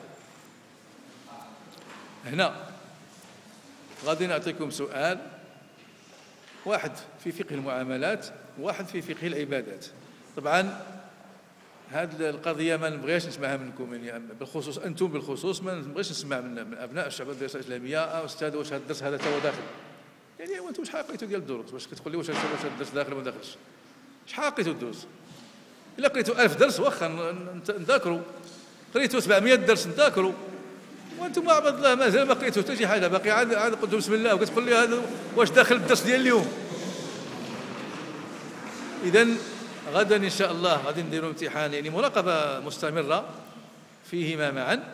هنا. غادي نعطيكم سؤال، واحد في فقه المعاملات وواحد في فقه العبادات. طبعا هذه القضيه ما نبغيش نسمعها منكم، يعني بالخصوص انتم بالخصوص ما نبغيش نسمع من ابناء الشعب الدراسه الاسلاميه استاذ واش هذا الدرس هذا تو داخل. يعني وانتم شحال قريتوا ديال الدروس باش كتقول لي واش الدرس داخل ولا ما داخلش؟ شحال قريتوا الدروس؟ الا قريتوا 1000 درس واخا نذاكروا، قريتوا 700 درس نذاكروا، وانتم عباد الله مازال ما قريتوا حتى شي حاجه، باقي عاد قلتوا بسم الله وكتقول لي هذا واش داخل الدرس ديال اليوم. اذا غدا ان شاء الله غادي نديروا امتحان يعني مراقبه مستمره فيهما معا.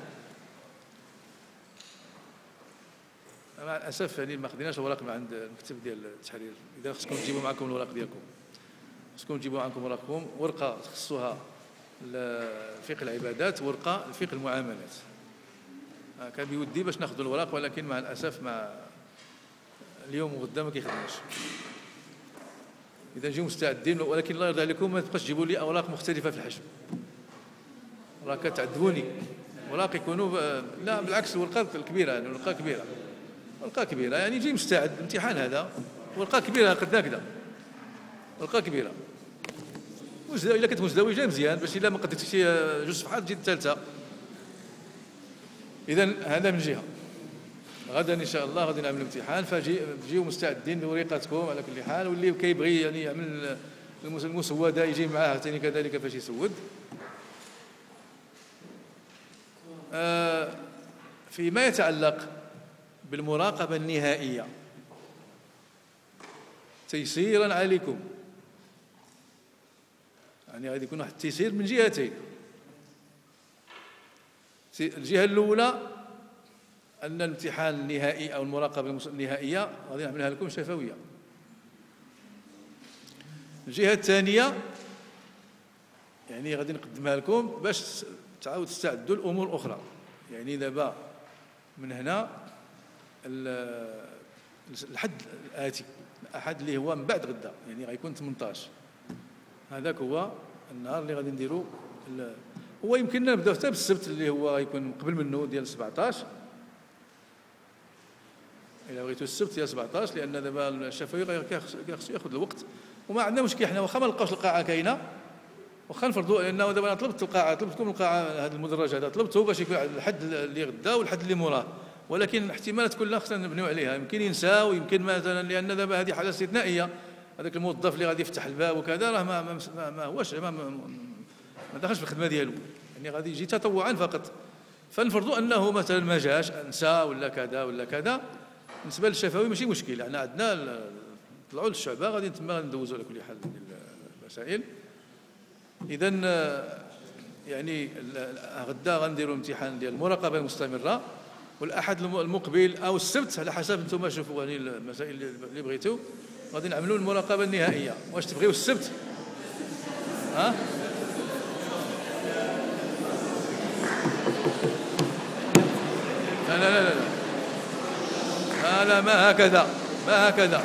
مع الاسف يعني ما خديناش الوراق من عند المكتب ديال التحرير، اذا خصكم تجيبوا معكم الوراق ديالكم، خصكم تجيبوا معكم وراقكم، ورقه تخصوها لفقه العبادات ورقه لفقه المعاملات. كان بيودي باش ناخذوا الوراق، ولكن مع الاسف مع اليوم وغدا ما كيخدمش. اذا نجيو مستعدين، ولكن الله يرضى عليكم ما تبقاش تجيبوا لي اوراق مختلفه في الحجم، راه كتعذبوني. وراق يكونوا لا بالعكس، الورقه الكبيره يعني ورقه كبيره، ورقه كبيره يعني يجي مستعد الامتحان هذا، ورقه كبيره قد هكذا، ورقه كبيره الا كنت مزدوجه مزيان، باش الا ما قدرتيش جوج صفحات تجي الثالثه. اذا هذا من جهه. غدا ان شاء الله غادي نعمل الامتحان، فجيو مستعدين بورقتكم على كل حال، واللي كيبغي يعني يعمل المسوده يجي معاه ثاني كذلك فاش يسود. فيما يتعلق بالمراقبه النهائيه تيسيرا عليكم، يعني غادي يكون واحد التيسير من جهتين. الجهه الاولى ان الامتحان النهائي او المراقبه النهائيه غادي نعملها لكم شفويه. الجهه الثانيه يعني غادي نقدمها لكم باش تعاودوا تستعدوا لامور اخرى. يعني دابا من هنا الحد الاتي الاحد اللي هو من بعد غدا، يعني غيكون 18، هذاك هو النهار اللي غادي نديروا. هو يمكننا نبداو حتى بالسبت اللي هو غيكون قبل منه ديال 17، الا بغيتوا السبت ديال 17، لان دابا الشفوي خصو ياخذ الوقت. وما عندنا مشكل حنا، واخا ما نلقاوش القاعه كاينه، واخا نفرضوا، لانه دابا انا طلبت القاعه، طلبتكم القاعه هذا المدرج هذا طلبته باش يكون الحد اللي غدا والحد اللي موراه، ولكن احتمالات كلها خصنا نبنيو عليها. يمكن ينساو، يمكن مثلا لان دابا هذه حاله استثنائيه، هذاك الموظف اللي غادي يفتح الباب وكذا راه ما هوش ما دخلش في الخدمه ديالو، يعني غادي يجي تطوعا فقط. فنفرضوا انه مثلا ما جاش، انسى ولا كذا ولا كذا، بالنسبه للشفوي ماشي مشكل. يعني عندنا طلعوا للشعبه غادي تما ندوزوا على كل حال المسائل. اذا يعني غدا غنديروا امتحان ديال المراقبه المستمره، والاحد المقبل او السبت على حسب انتم شوفوا يعني المسائل اللي بغيتوا غادي نعملوا المراقبه النهائيه. واش تبغيوا السبت؟ ها لا لا لا لا لا، ما هكذا، ما هكذا.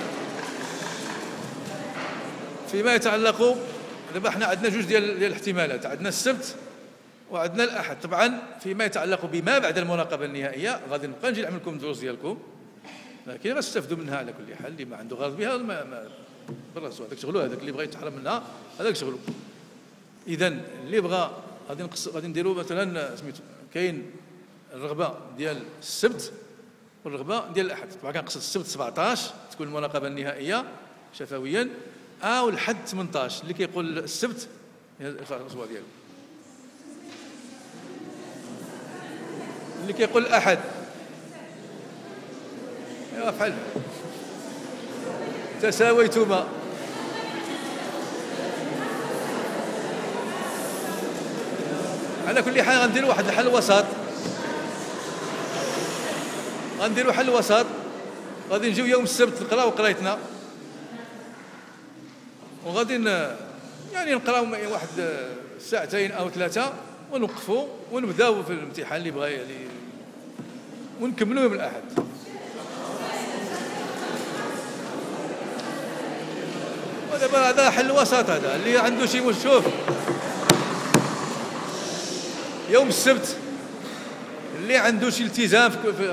فيما يتعلق دابا احنا عندنا جوج ديال الاحتمالات، عندنا السبت وعندنا الاحد. طبعا فيما يتعلق بما بعد المراقبه النهائيه غادي نبقى نجي نعمل لكم الدروس ديالكم، لكن غتستافدوا منها على كل حال. اللي ما عنده غرض بها براسو، هذاك شغلو، هذاك اللي بغى يتحرم منها هذاك شغلو. اذا اللي بغى غادي نديروا مثلا سميتو، كاين الرغبه ديال السبت والرغبه ديال الاحد. طبعا كنقصد السبت 17 تكون المراقبه النهائيه شفويا، او الحد 18 اللي كيقول السبت الرسوه ديالو، اللي كيقول الاحد ايوا فحال تساويتما. على كل حال غنديروا واحد الحل وسط، غنديروا حل وسط. غادي نجيو يوم السبت نقراو قرايتنا، وغادي يعني نقراو واحد ساعتين او ثلاثه ونوقفوا ونبداو في الامتحان اللي بغى يعني، ونكملوا يوم الاحد. دابا هذا حل وسط، هذا اللي عنده شي شوف يوم السبت اللي عنده شي التزام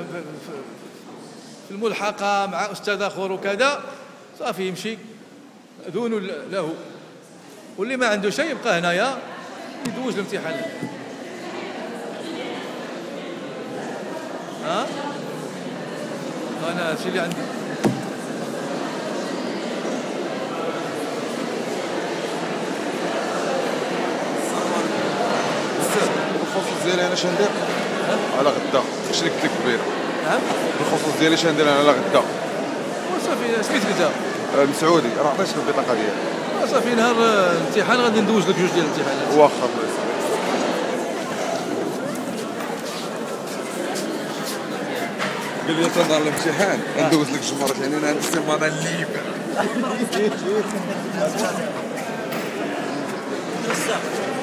في الملحقة مع أستاذ آخر وكذا صافي يمشي دون له، واللي ما عنده شيء يبقى هنايا يدوز الامتحان. ها أنا هادشي اللي عندي. الخصوص ديالي انا شندير على غدا، داكشي اللي قلت لك قبيله. نعم الخصوص ديالي شندير انا على غدا. وصافي سميتك انت؟ مسعودي، راه عطيتك البطاقه ديالي. صافي نهار الامتحان غادي ندوز لك جوج ديال الامتحانات. واخا الله يسلمك. قال لي تنهار الامتحان ندوز لك جوج مرات، يعني انا عندي السيمانه الليبر.